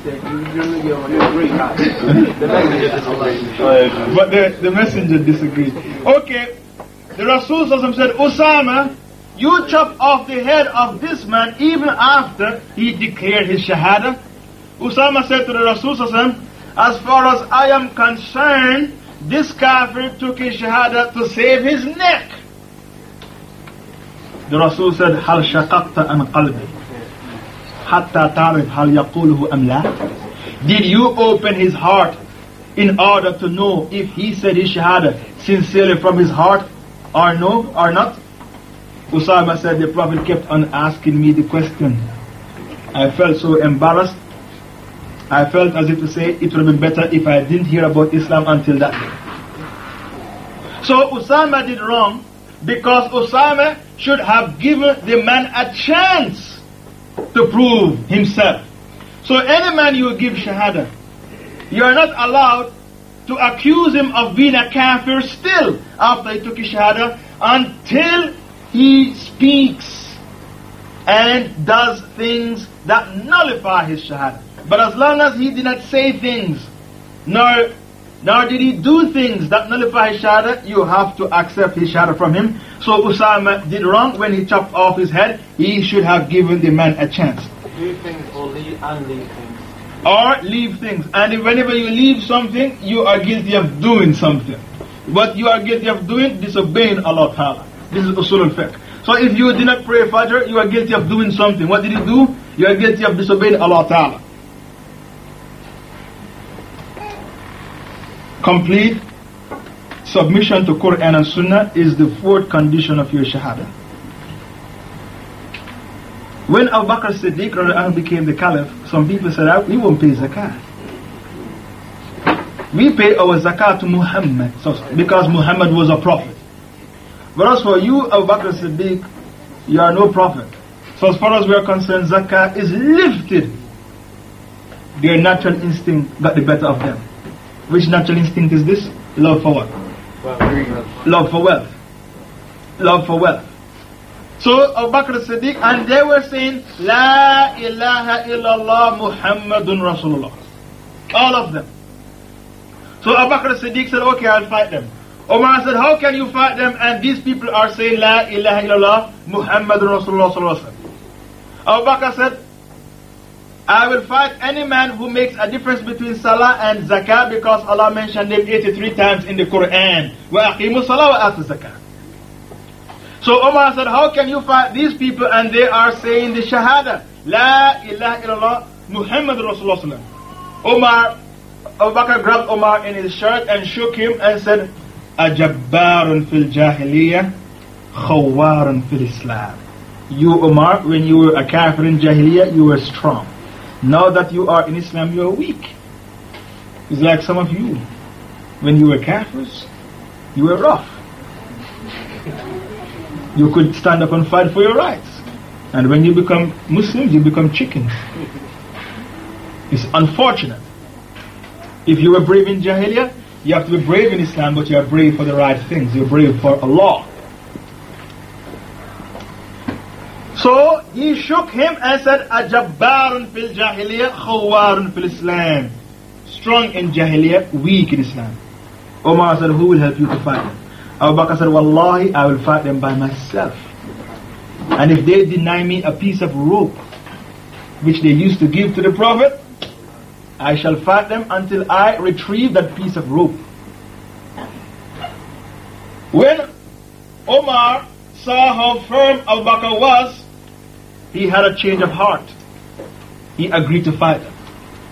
But the messenger disagreed. Okay, the Rasul said, Usama, you chop off the head of this man even after he declared his shahada. Usama said to the Rasul, as far as I am concerned, this kafir took his shahada to save his neck. The Rasul said, Hal shaqaqta an qalbi hatta ta'rif hal yaquluhu am la? Did you open his heart in order to know if he said his shahada sincerely from his heart or no or not? Usama said, the Prophet kept on asking me the question. I felt so embarrassed. I felt as if to say it would have been better if I didn't hear about Islam until that day. So Usama did wrong because Usama should have given the man a chance to prove himself. So any man you give shahada, you are not allowed to accuse him of being a kafir still after he took his shahada until he speaks and does things that nullify his shahada. But as long as he did not say things, nor did he do things that nullify his shahada, you have to accept his shahada from him. So Usama did wrong when he chopped off his head. He should have given the man a chance. Do things or leave things. Or leave things. And whenever you leave something, you are guilty of doing something. What you are guilty of doing, disobeying Allah Ta'ala. This is usul al-fiqh. So if you did not pray Fajr, you are guilty of doing something. What did you do? You are guilty of disobeying Allah Ta'ala. Complete submission to Quran and Sunnah is the 4th condition of your shahada. When Abu Bakr Siddiq became the caliph, some people said, we won't pay zakat. We pay our zakat to Muhammad, because Muhammad was a prophet. Whereas for you, Abu Bakr Siddiq, you are no prophet. So as far as we are concerned, zakat is lifted. Their natural instinct got the better of them. Which natural instinct is this? Love for what? Love for wealth. Love for wealth. So Abu Bakr Siddiq, and they were saying, La ilaha illallah Muhammadun Rasulullah. All of them. So Abu Bakr Siddiq said, okay, I'll fight them. Umar said, how can you fight them and these people are saying, La ilaha illallah Muhammadun Rasulullah sallallahu alaihi wasallam? Abu Bakr said, I will fight any man who makes a difference between Salah and Zakah, because Allah mentioned them 83 times in the Quran. وَأَقِيمُوا الصَّلَاةَ وَآتُوا الزَّكَاةَ. So Umar said, how can you fight these people and they are saying the Shahada, La ilaha illallah Muhammad Rasulullah sallallahu. Umar, Abu Bakr grabbed Umar in his shirt and shook him and said, أَجَبَّارٌ فِي الْجَاهِلِيَّةِ خَوَّارٌ فِي الْإِسْلَامِ. You, Umar, when you were a kafir in Jahiliyyah, you were strong. Now that you are in Islam, you are weak. It's like some of you. When you were kafirs, you were rough. You could stand up and fight for your rights. And when you become Muslims, you become chickens. It's unfortunate. If you were brave in Jahiliyyah, you have to be brave in Islam, but you are brave for the right things. You're brave for Allah. So he shook him and said, Ajabbarun fil Jahiliyyah, Khawarun fil Islam. Strong in Jahiliyyah, weak in Islam. Umar said, who will help you to fight them? Abu Bakr said, Wallahi, I will fight them by myself. And if they deny me a piece of rope, which they used to give to the Prophet, I shall fight them until I retrieve that piece of rope. When Omar saw how firm Abu Bakr was, he had a change of heart. He agreed to fight them.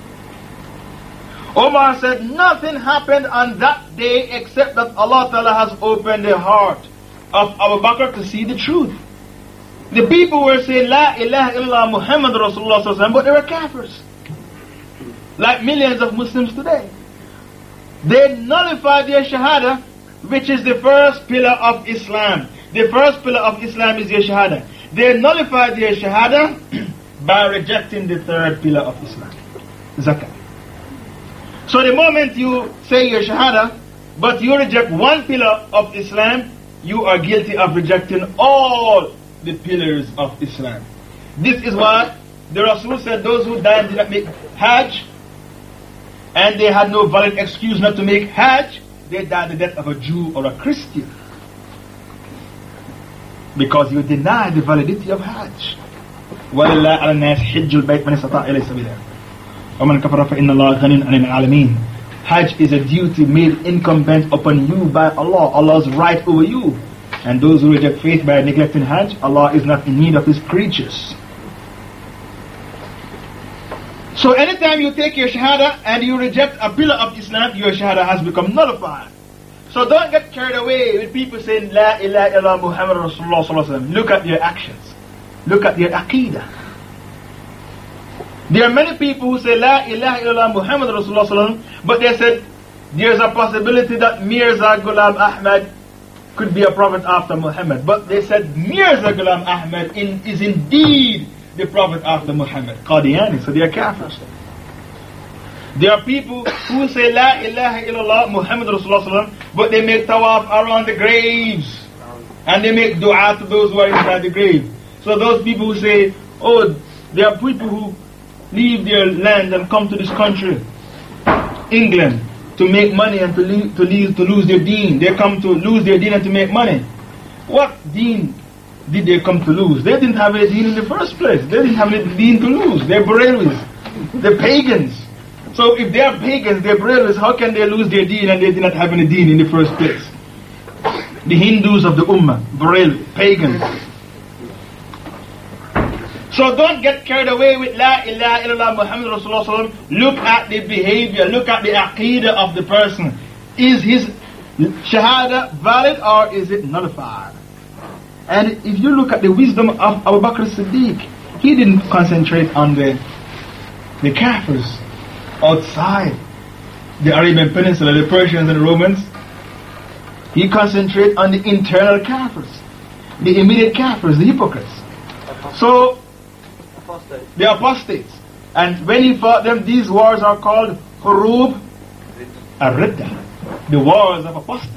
Omar said, nothing happened on that day except that Allah Ta'ala has opened the heart of Abu Bakr to see the truth. The people were saying, La ilaha illallah Muhammad Rasulullah sallallahu alaihi wasallam, but they were kafirs. Like millions of Muslims today. They nullified their shahada, which is the first pillar of Islam. The first pillar of Islam is your shahada. They nullified their shahada by rejecting the third pillar of Islam, zakat. So the moment you say your shahada, but you reject one pillar of Islam, you are guilty of rejecting all the pillars of Islam. This is why the Rasul said those who died did not make Hajj, and they had no valid excuse not to make Hajj, they died the death of a Jew or a Christian. Because you deny the validity of Hajj. وَلِلَّهِ عَلَى النَّاسِ حِجُّ الْبَيْتِ مَنِ اسْتَطَاعَ إِلَيْهِ سَبِيلًا وَمَنْ كَفَرَ فَإِنَّ اللَّهَ غَنِيٌّ عَنِ الْعَالَمِينَ. Hajj is a duty made incumbent upon you by Allah. Allah's right over you. And those who reject faith by neglecting Hajj, Allah is not in need of His creatures. So anytime you take your shahada and you reject a pillar of Islam, your shahada has become nullified. So don't get carried away with people saying La ilaha illallah Muhammad Rasulullah sallallahu alaihi wasallam. Look at their actions. Look at their aqidah. There are many people who say La ilaha illallah Muhammad Rasulullah sallallahu alaihi wasallam, but they said there's a possibility that Mirza Ghulam Ahmad could be a prophet after Muhammad. But they said Mirza Ghulam Ahmad is indeed the prophet after Muhammad. Qadiani, so they are kafirs. There are people who say La ilaha illallah Muhammad Rasulullah sallallahu alaihi wasallam, but they make tawaf around the graves. And they make dua to those who are inside the grave. So those people who say, oh, there are people who leave their land and come to this country, England, to make money and to lose their deen. They come to lose their deen and to make money. What deen did they come to lose? They didn't have a deen in the first place. They didn't have a deen to lose. They're Barelwis. They're pagans. So if they are pagans, they're Barelwis, how can they lose their deen and they did not have any deen in the first place? The Hindus of the Ummah, Barelwi, pagans. So don't get carried away with La ilaha illallah Muhammad Rasulullah sallallahu alaihi wasallam. Look at the behavior, look at the aqidah of the person. Is his shahada valid or is it nullified? And if you look at the wisdom of Abu Bakr as-Siddiq, he didn't concentrate on the kafirs outside the Arabian Peninsula, the Persians and the Romans. He concentrated on the internal kafirs, the immediate kafirs, the hypocrites. So the apostates. And when he fought them, these wars are called Hurub ar-Ridda, the wars of apostasy.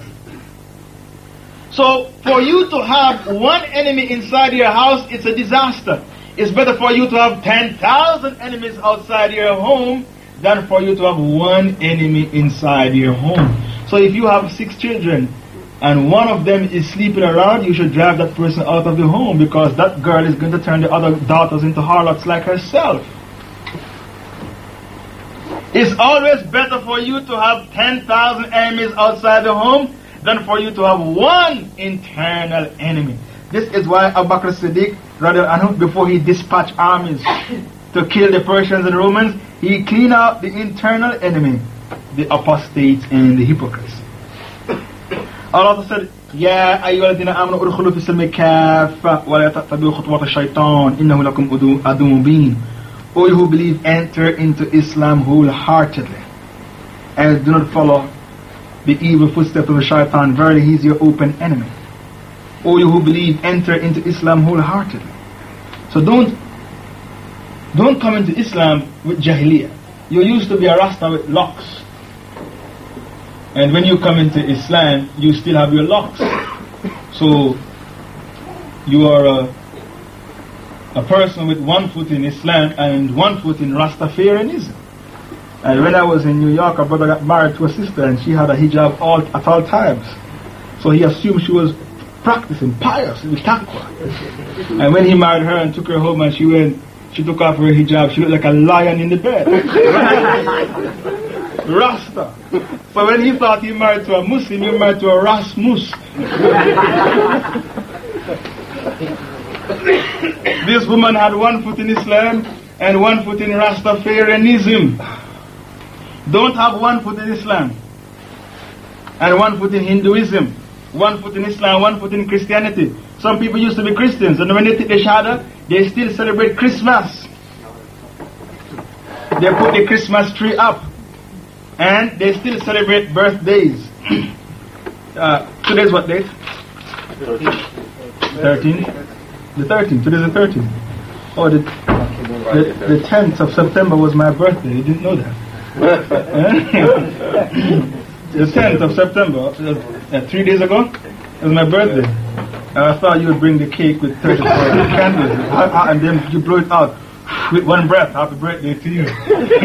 So for you to have one enemy inside your house, it's a disaster. It's better for you to have 10,000 enemies outside your home than for you to have one enemy inside your home. So if you have 6 children and one of them is sleeping around, you should drive that person out of the home, because that girl is going to turn the other daughters into harlots like herself. It's always better for you to have 10,000 enemies outside the home than for you to have one internal enemy. This is why Abu Bakr as-Siddiq, before he dispatched armies to kill the Persians and Romans, he cleaned out the internal enemy, the apostates and the hypocrites. Allah said, Ya ayyuhalladhina amanu udkhulu fi silmi kaffa wa la tattabi'u khutuwat ash-shaytan innahu lakum aduwwun mubin. O you who believe, enter into Islam wholeheartedly, and do not follow the evil footsteps of the shaitan. Verily he is your open enemy. O you who believe, enter into Islam wholeheartedly. So don't come into Islam with jahiliyyah. You used to be a Rasta with locks. And when you come into Islam, you still have your locks. So you are a person with one foot in Islam and one foot in Rastafarianism. And when I was in New York, a brother got married to a sister and she had a hijab at all times. So he assumed she was practicing pious with taqwa. And when he married her and took her home and she took off her hijab, she looked like a lion in the bed. Rasta. So when he thought he married to a Muslim, he married to a Rasmus. This woman had one foot in Islam and one foot in Rastafarianism. Don't have one foot in Islam and one foot in Hinduism, one foot in Islam, one foot in Christianity. Some people used to be Christians, and when they take the Shahada, they still celebrate Christmas. They put the Christmas tree up, and they still celebrate birthdays. Today's what date? 13. The 13th. Today's the 13th. Oh, the 10th of September was my birthday. You didn't know that. The 10th of September, 3 days ago, it was my birthday. I thought you would bring the cake with 34 candles, and then you blow it out with one breath. Happy birthday to you.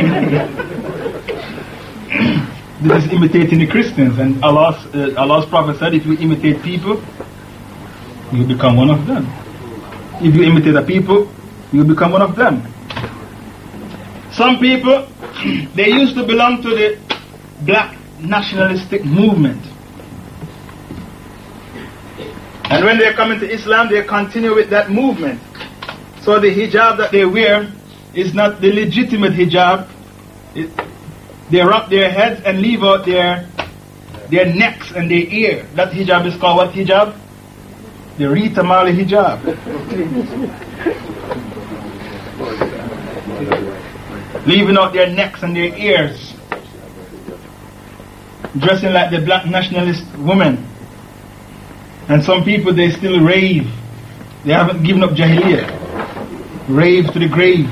This is imitating the Christians, and Allah's Prophet said, if you imitate people, you become one of them. If you imitate the people, you become one of them. Some people, they used to belong to the black nationalistic movement. And when they come into Islam, they continue with that movement. So the hijab that they wear is not the legitimate hijab. They wrap their heads and leave out their necks and their ear. That hijab is called what hijab? The Rita Mali hijab. Leaving out their necks and their ears. Dressing like the black nationalist women. And some people, they still rave. They haven't given up Jahiliyyah. Rave to the grave.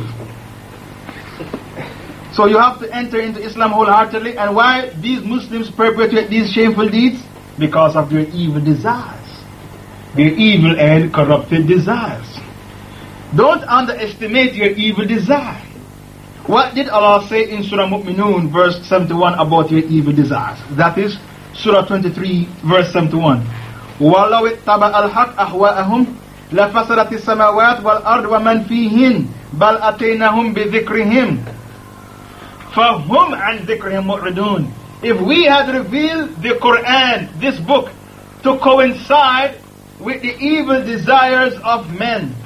So you have to enter into Islam wholeheartedly. And why these Muslims perpetuate these shameful deeds? Because of their evil desires. Their evil and corrupted desires. Don't underestimate your evil desire. What did Allah say in Surah Mu'minun verse 71 about your evil desires? That is Surah 23 verse 71. وَلَوِ اتَّبَعَ الْحَقَّ أَهْوَاءَهُمْ لَفَسَدَتِ السَّمَاوَاتُ وَالْأَرْضُ وَمَنْ فِيهِنْ بَلْ أَتَيْنَاهُمْ بِذِكْرِهِمْ فَهُمْ عَنْ ذِكْرِهِمْ مُعْرِضُونَ. If we had revealed the Quran, this book, to coincide with the evil desires of men,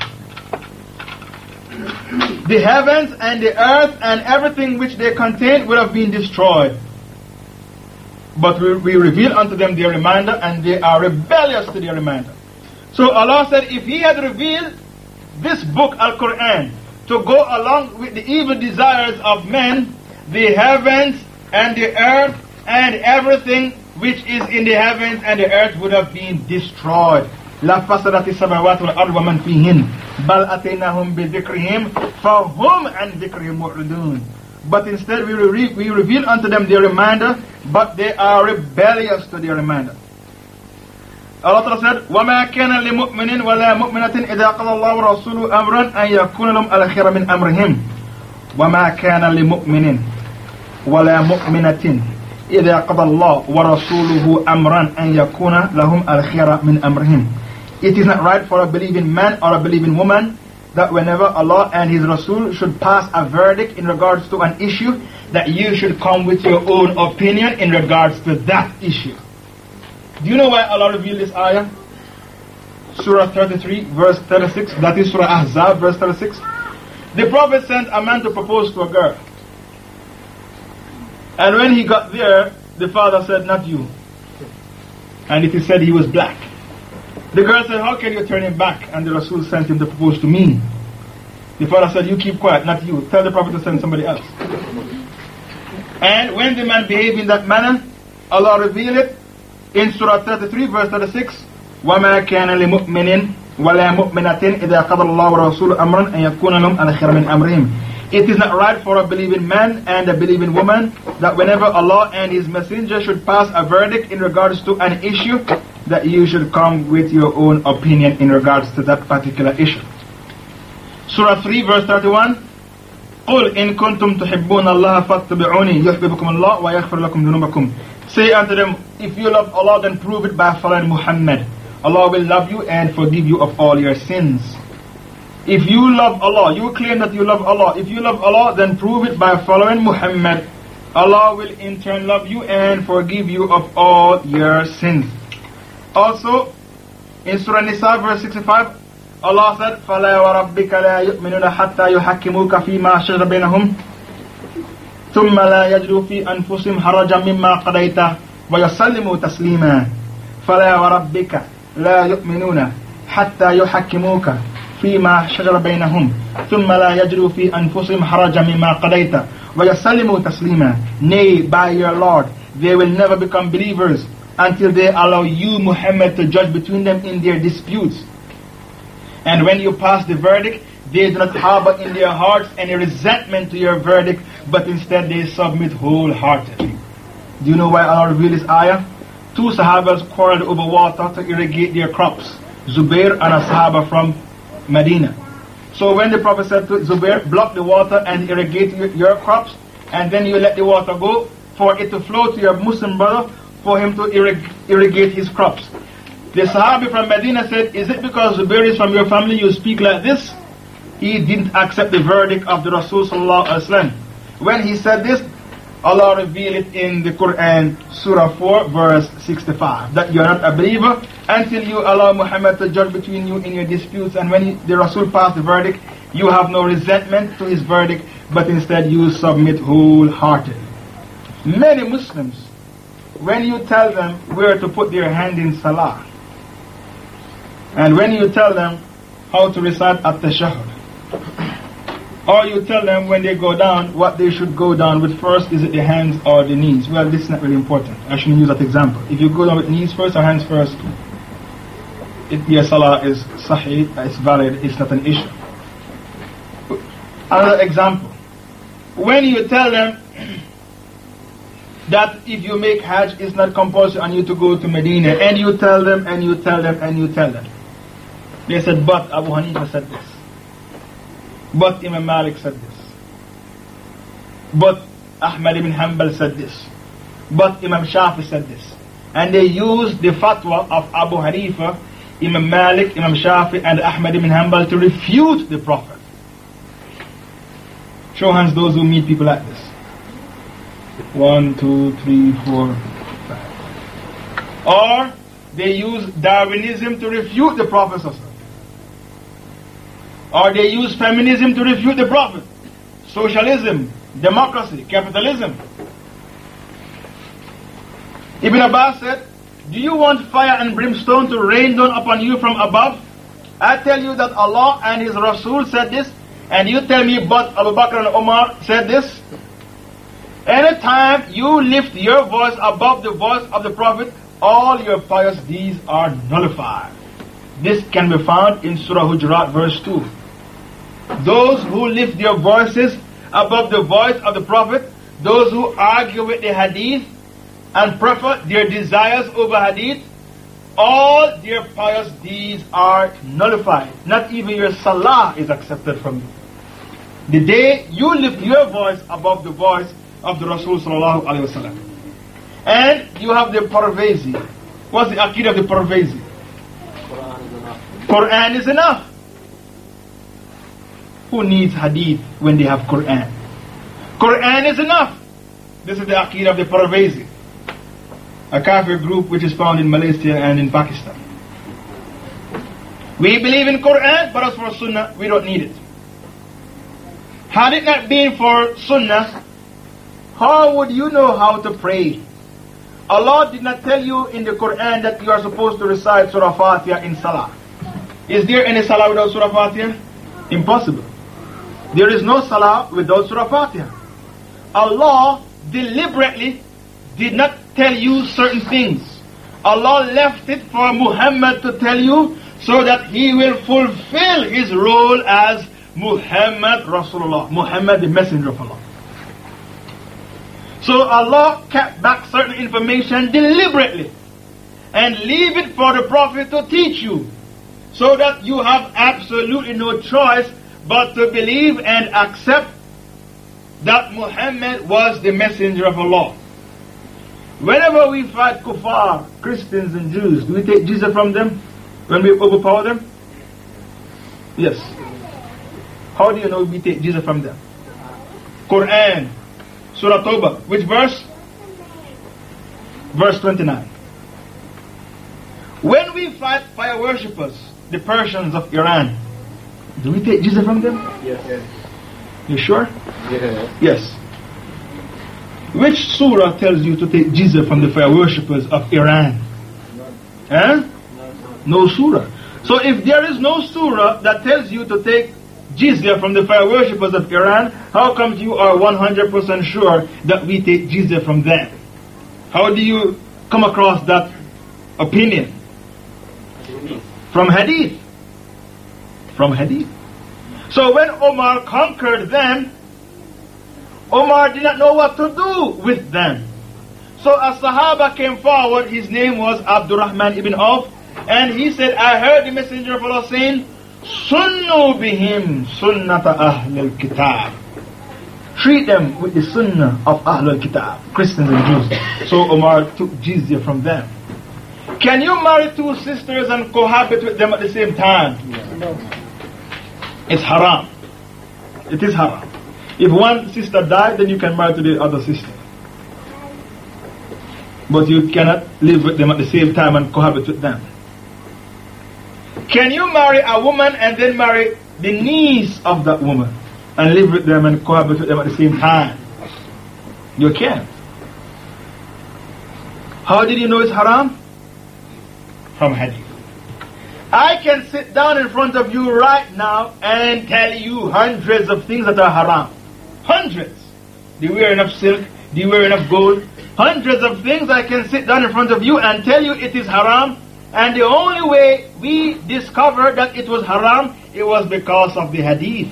the heavens and the earth and everything which they contain would have been destroyed. But we reveal unto them their reminder, and they are rebellious to their reminder. So Allah said, if He had revealed this book, Al-Quran, to go along with the evil desires of men, the heavens and the earth and everything which is in the heavens and the earth would have been destroyed. لا فسدت السماوات والأرض ومن فيهن بل أتيناهم بذكرهم فهم عن ذكرهم معرضون. But instead we reveal unto them their reminder, but they are rebellious to their reminder. Allah said, وَمَا كَانَ لِمُؤْمِنٍ وَلَا مُؤْمِنَةٍ إِذَا قَضَى اللَّهُ وَرَسُولُهُ أَمْرًا أَنْ يَكُونَ لَهُمْ الْخِيَرَةُ مِنْ أَمْرِهِمْ وَمَا كَانَ لِمُؤْمِنٍ وَلَا مُؤْمِنَةٍ إِذَا قَضَى اللَّهُ وَرَسُولُهُ أَمْرًا أَنْ يَكُونَ لَهُمْ الْخِيَرَةُ مِنْ أَمْرِهِمْ. It is not right for a believing man or a believing woman that whenever Allah and His Rasul should pass a verdict in regards to an issue, that you should come with your own opinion in regards to that issue. Do you know why Allah revealed this ayah? Surah 33 verse 36, that is Surah Ahzab verse 36. The Prophet sent a man to propose to a girl. And when he got there, the father said, not you. And it is said he was black. The girl said, how can you turn him back? And the Rasul sent him to propose to me. The father said, you keep quiet, not you. Tell the Prophet to send somebody else. And when the man behaved in that manner, Allah revealed it in Surah 33 verse 36. وَمَا كَانَ لِمُؤْمِنٍ وَلَا مُؤْمِنَةٍ إِذَا قَضَى اللَّهُ وَرَسُولُهُ أَمْرًا أَنْ يَكُونَ لَهُمْ الْخِيَرَةُ مِنْ أَمْرِهِمْ. It is not right for a believing man and a believing woman that whenever Allah and His Messenger should pass a verdict in regards to an issue, that you should come with your own opinion in regards to that particular issue. Surah 3 verse 31. قُلْ إِن كُنْتُمْ تُحِبُّونَ اللَّهَ فَاتَّبِعُونِي يُحْبِبْكُمُ اللَّهُ وَيَغْفِرْ لَكُمْ ذُنُوبَكُمْ. Say unto them, if you love Allah, then prove it by following Muhammad. Allah will love you and forgive you of all your sins. If you love Allah, you claim that you love Allah. If you love Allah, then prove it by following Muhammad. Allah will in turn love you and forgive you of all your sins. Also, in Surah Nisa verse 65, Allah said, فَلَا وَرَبِّكَ لَا يُؤْمِنُونَ حَتَّى يُحَكِّمُوكَ فِي مَا شَجَرَ بَيْنَهُمْ ثُمَّ لَا يَجِدُوا فِي أَنفُسِهِمْ حَرَجًا مِمَّا قَضَيْتَ وَيُسَلِّمُوا تَسْلِيمًا. فَلَا وَرَبِّكَ لَا يُؤْمِنُونَ حَتَّى يُحَكِّمُوكَ فيما شجر بينهم ثم لا يجدوا في أنفسهم حرجا مما قضيت ويسلموا تسليما. Nay, by your Lord, they will never become believers until they allow you, Muhammad, to judge between them in their disputes. And when you pass the verdict, they do not harbor in their hearts any resentment to your verdict, but instead they submit wholeheartedly. Do you know why Allah revealed this ayah? Two Sahabas quarreled over water to irrigate their crops, Zubair and a Sahaba from Medina. So when the Prophet said to Zubair, block the water and irrigate your crops, and then you let the water go for it to flow to your Muslim brother for him to irrigate his crops. The Sahabi from Medina said, is it because Zubair is from your family you speak like this? He didn't accept the verdict of the Rasul sallallahu alaihi wasallam. When he said this, Allah revealed it in the Quran, Surah 4, verse 65, that you are not a believer until you allow Muhammad to judge between you in your disputes. And when the Rasul passed the verdict, you have no resentment to his verdict, but instead you submit wholeheartedly. Many Muslims, when you tell them where to put their hand in Salah, and when you tell them how to recite at-tashahhud, or you tell them when they go down what they should go down with first, is it the hands or the knees? Well, this is not really important. I shouldn't use that example. If you go down with knees first or hands first, your salah is sahih, it's valid, it's not an issue. Another example. When you tell them that if you make Hajj, it's not compulsory on you to go to Medina, and you tell them, and you tell them, and you tell them. They said, but Abu Hanifa said this. But Imam Malik said this. But Ahmad ibn Hanbal said this. But Imam Shafi said this. And they used the fatwa of Abu Hanifa, Imam Malik, Imam Shafi, and Ahmad ibn Hanbal to refute the Prophet. Show hands those who meet people like this. 1, 2, 3, 4, 5. Or they use Darwinism to refute the Prophet. Or they use feminism to refute the Prophet. Socialism, democracy, capitalism. Ibn Abbas said, do you want fire and brimstone to rain down upon you from above? I tell you that Allah and His Rasul said this, and you tell me but Abu Bakr and Umar said this? Anytime you lift your voice above the voice of the Prophet, all your pious deeds are nullified. This can be found in Surah Hujurat verse 2. Those who lift their voices above the voice of the Prophet, those who argue with the Hadith and prefer their desires over Hadith, all their pious deeds are nullified. Not even your salah is accepted from you. The day you lift your voice above the voice of the Rasul sallallahu alaihi wasallam. And you have the Parvezi. What's the Aqeedah of the Parvezi? Quran is enough. Who needs Hadith when they have Quran? Quran is enough. This is the Aqeedah of the Parvezi, a Kafir group which is found in Malaysia and in Pakistan. We believe in Quran, but as for Sunnah, we don't need it. Had it not been for Sunnah, how would you know how to pray? Allah did not tell you in the Quran that you are supposed to recite Surah Fatiha in Salah. Is there any Salah without Surah Fatiha? Impossible. There is no Salah without Surah Fatiha. Allah deliberately did not tell you certain things. Allah left it for Muhammad to tell you so that he will fulfill his role as Muhammad Rasulullah, Muhammad the messenger of Allah. So Allah kept back certain information deliberately and leave it for the Prophet to teach you, so that you have absolutely no choice but to believe and accept that Muhammad was the messenger of Allah. Whenever we fight kuffar, Christians and Jews, do we take jizya from them when we overpower them? Yes. How do you know we take jizya from them? Quran, Surah Tawbah. Which verse? Verse 29. When we fight fire worshippers, the Persians of Iran, do we take jizya from them? Yes. You sure? Yes. Yes. Which surah tells you to take jizya from the fire worshippers of Iran? Eh? No surah. So if there is no surah that tells you to take jizya from the fire worshippers of Iran, how come you are 100% sure that we take jizya from them? How do you come across that opinion? From hadith. From hadith. So when Omar conquered them, Omar did not know what to do with them. So a Sahaba came forward, his name was Abdurrahman ibn Auf, and he said, I heard the Messenger of Allah saying, Sunnu bihim sunnata ahlul kitab. Treat them with the sunnah of ahlul kitab, Christians and Jews. So Omar took jizya from them. Can you marry two sisters and cohabit with them at the same time? No. It's haram. It is haram. If one sister died, then you can marry to the other sister. But you cannot live with them at the same time and cohabit with them. Can you marry a woman and then marry the niece of that woman and live with them and cohabit with them at the same time? You can't. How did you know it's haram? From hadith. I can sit down in front of you right now and tell you hundreds of things that are haram. Hundreds. The wearing of silk, the wearing of gold. Hundreds of things I can sit down in front of you and tell you it is haram. And the only way we discovered that it was haram, it was because of the hadith.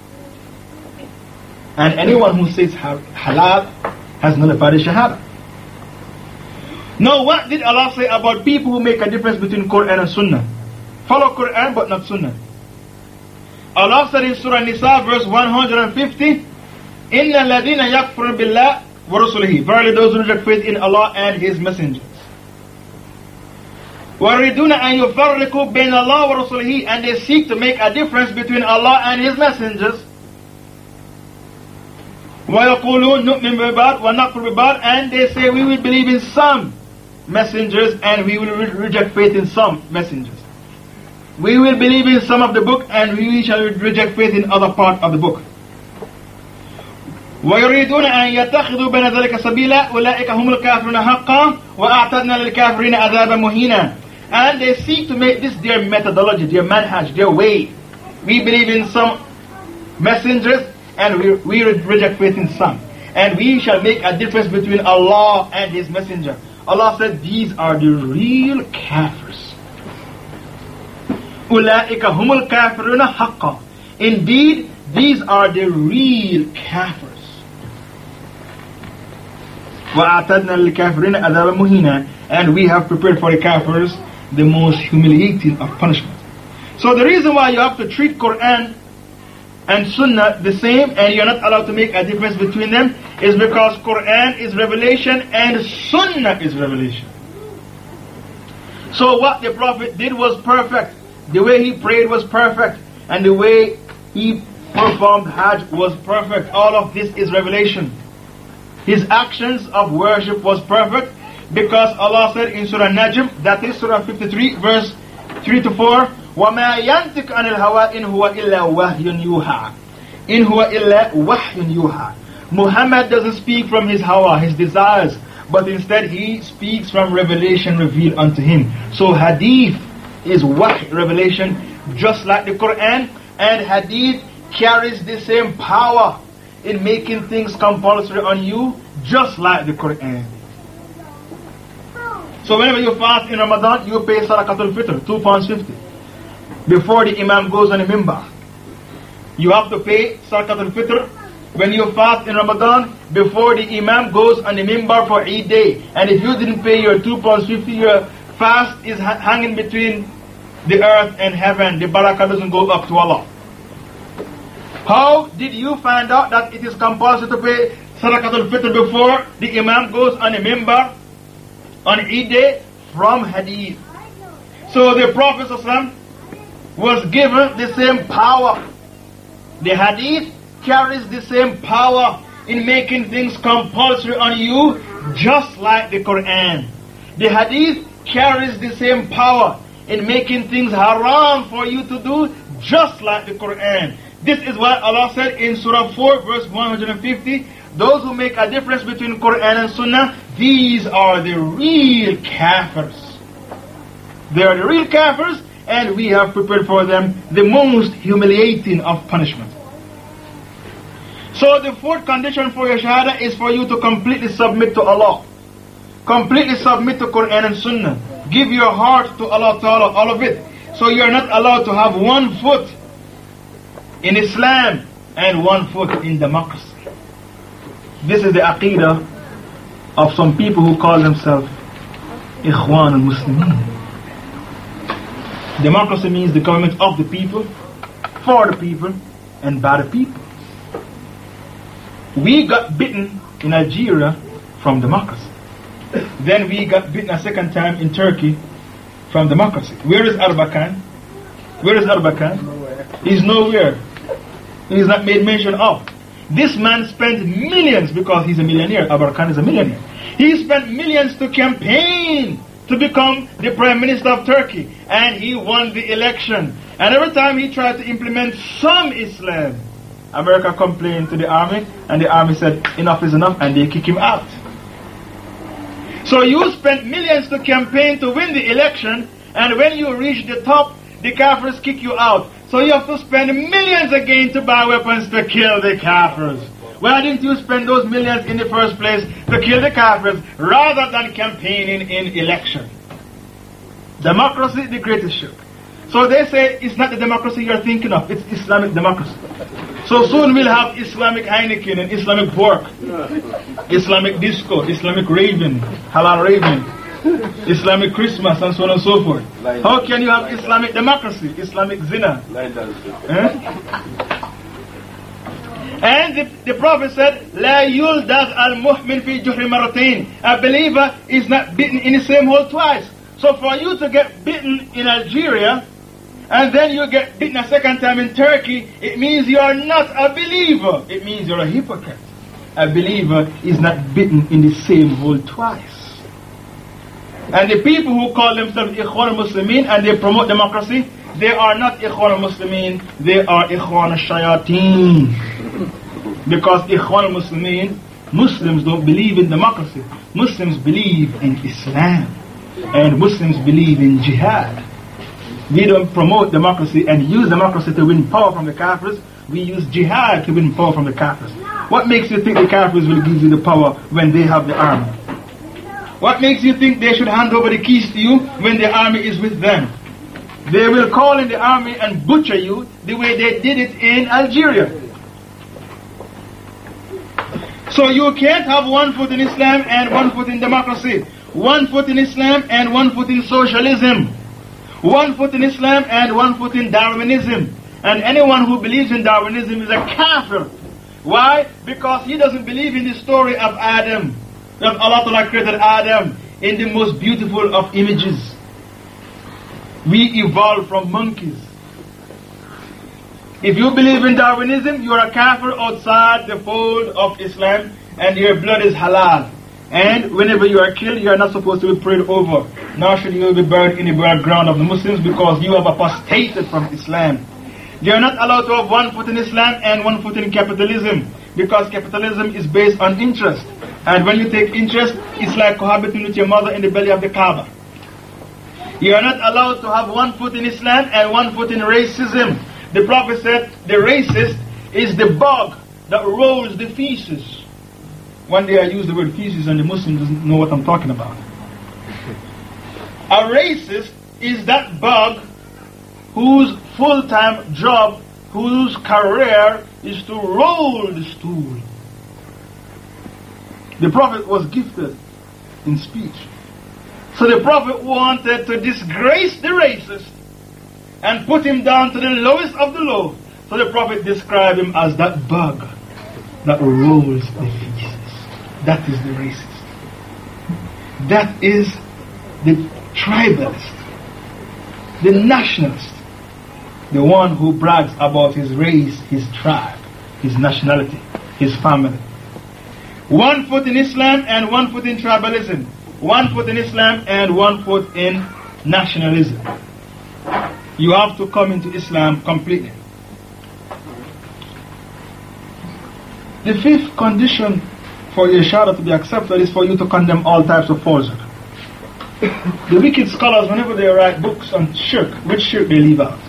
And anyone who says halal has nullified the shahada. Now what did Allah say about people who make a difference between Quran and Sunnah? Follow Quran but not Sunnah. Allah said in Surah Nisa verse 150, Inna ladina yakfurun billah wa rasulihi. Verily those who reject faith in Allah and His messengers. وَيُرِيدُونَ أَن يُفَرِّقُوا بَيْنَ اللَّهِ وَرَسُولِهِ. And they seek to make a difference between Allah and His messengers. وَيَقُولُونَ نُؤْمِنْ بِبَعْضٍ وَنَكْفُرُ بِبَعْضٍ. And they say we will believe in some messengers and we will reject faith in some messengers. We will believe in some of the book and we shall reject faith in other part of the book. وَيُرِيدُونَ أَن يَتَّخِذُوا بَيْنَ ذَلِكَ سَبِيلًا أُولَٰئِكَ هُمُ الْكَافِرُونَ حَقًّا وَأَعْتَدْنَا لِلْكَافِرِينَ عَذَابًا مُهِينًا. And they seek to make this their methodology, their manhaj, their way. We believe in some messengers and we reject faith in some. And we shall make a difference between Allah and His messenger. Allah said these are the real kafirs. أُولَٰئِكَ هُمُ الْكَافِرُونَ حَقًّا. Indeed, these are the real kafirs. وَأَعْتَدْنَا لِلْكَافِرِينَ عَذَابًا مُهِينًا. And we have prepared for the kafirs the most humiliating of punishment. So the reason why you have to treat Quran and Sunnah the same and you're not allowed to make a difference between them is because Quran is revelation and Sunnah is revelation. So what the Prophet did was perfect. The way he prayed was perfect. And the way he performed Hajj was perfect. All of this is revelation. His actions of worship was perfect. Because Allah said in Surah Najm, that is Surah 53, verse 3 to 4, وَمَا يَنْتِقْ عَنِ الْهَوَىٰ إِنْ هُوَ إِلَّا وَحْيٌ يُوحَىٰ. إِنْ هُوَ إِلَّا وَحْيٌ يُوحَىٰ. Muhammad doesn't speak from his hawa, his desires, but instead he speaks from revelation revealed unto him. So hadith is wahy, revelation, just like the Quran, and hadith carries the same power in making things compulsory on you, just like the Quran. So whenever you fast in Ramadan, you pay Sadaqatul Fitr, £2.50, before the Imam goes on the minbar. You have to pay Zakat al-Fitr when you fast in Ramadan before the Imam goes on the mimbar for Eid day. And if you didn't pay your £2.50, your fast is hanging between the earth and heaven. The barakah doesn't go up to Allah. How did you find out that it is compulsory to pay Zakat al-Fitr before the Imam goes on the mimbar on Eid day? From Hadith. So the Prophet ﷺ was given the same power. The Hadith carries the same power in making things compulsory on you, just like the Quran. The Hadith carries the same power in making things haram for you to do, just like the Quran. This is why Allah said in Surah 4 verse 150, those who make a difference between Quran and Sunnah, these are the real kafirs. They are the real kafirs, and we have prepared for them the most humiliating of punishment. So the fourth condition for your shahada is for you to completely submit to Allah. Completely submit to Quran and Sunnah. Give your heart to Allah Ta'ala, all of it. So you are not allowed to have one foot in Islam and one foot in democracy. This is the aqidah of some people who call themselves Ikhwan al-Muslimin. Democracy means the government of the people, for the people, and by the people. We got bitten in Algeria from democracy. Then we got bitten a second time in Turkey from democracy. Where is Erbakan? Where is Erbakan? He's nowhere. He's not made mention of. This man spent millions, because he's a millionaire. Erbakan is a millionaire. He spent millions to campaign to become the Prime Minister of Turkey. And he won the election. And every time he tried to implement some Islam, America complained to the army, and the army said enough is enough, and they kick him out. So you spent millions to campaign to win the election, and when you reach the top, the Kafirs kick you out. So you have to spend millions again to buy weapons to kill the Kafirs. Why didn't you spend those millions in the first place to kill the Kafirs rather than campaigning in election? Democracy, the greatest shirk. So they say it's not the democracy you're thinking of, it's Islamic democracy. So soon we'll have Islamic Heineken and Islamic pork, Islamic disco, Islamic raving, halal raving, Islamic Christmas, and so on and so forth. How can you have Islamic democracy, Islamic zina? And the Prophet said, لا يلدغ المؤمن في جحر مرتين. A believer is not bitten in the same hole twice. So for you to get bitten in Algeria, and then you get bitten a second time in Turkey, it means you are not a believer. It means you're a hypocrite. A believer is not bitten in the same hole twice. And the people who call themselves Ikhwan al-Muslimin and they promote democracy, they are not Ikhwan al-Muslimin, they are Ikhwan al-Shayateen. Because Ikhwan al-Muslimin, Muslims don't believe in democracy. Muslims believe in Islam. And Muslims believe in jihad. We don't promote democracy and use democracy to win power from the Kafirs. We use jihad to win power from the Kafirs. What makes you think the Kafirs will give you the power when they have the army? What makes you think they should hand over the keys to you when the army is with them? They will call in the army and butcher you the way they did it in Algeria. So you can't have one foot in Islam and one foot in democracy. One foot in Islam and one foot in socialism. One foot in Islam and one foot in Darwinism. And anyone who believes in Darwinism is a kafir. Why? Because he doesn't believe in the story of Adam. That Allah Ta'ala created Adam in the most beautiful of images. We evolved from monkeys. If you believe in Darwinism, you are a kafir outside the fold of Islam, and your blood is halal. And whenever you are killed, you are not supposed to be prayed over. Nor should you be buried in the burial ground of the Muslims, because you have apostated from Islam. You are not allowed to have one foot in Islam and one foot in capitalism, because capitalism is based on interest. And when you take interest, it's like cohabiting with your mother in the belly of the Kaaba. You are not allowed to have one foot in Islam and one foot in racism. The Prophet said the racist is the bug that rolls the feces. One day I used the word feces and the Muslim doesn't know what I'm talking about. A racist is that bug whose full-time job whose career is to roll the stool. The Prophet was gifted in speech. So the Prophet wanted to disgrace the racist and put him down to the lowest of the low. So the Prophet described him as that bug that rolls the feces. That is the racist. That is the tribalist, the nationalist, the one who brags about his race, his tribe, his nationality, his family. 1 foot in Islam and 1 foot in tribalism. 1 foot in Islam and 1 foot in nationalism. You have to come into Islam completely. The fifth condition for your shahada to be accepted is for you to condemn all types of falsehood. The wicked scholars, whenever they write books on shirk, which shirk they leave out?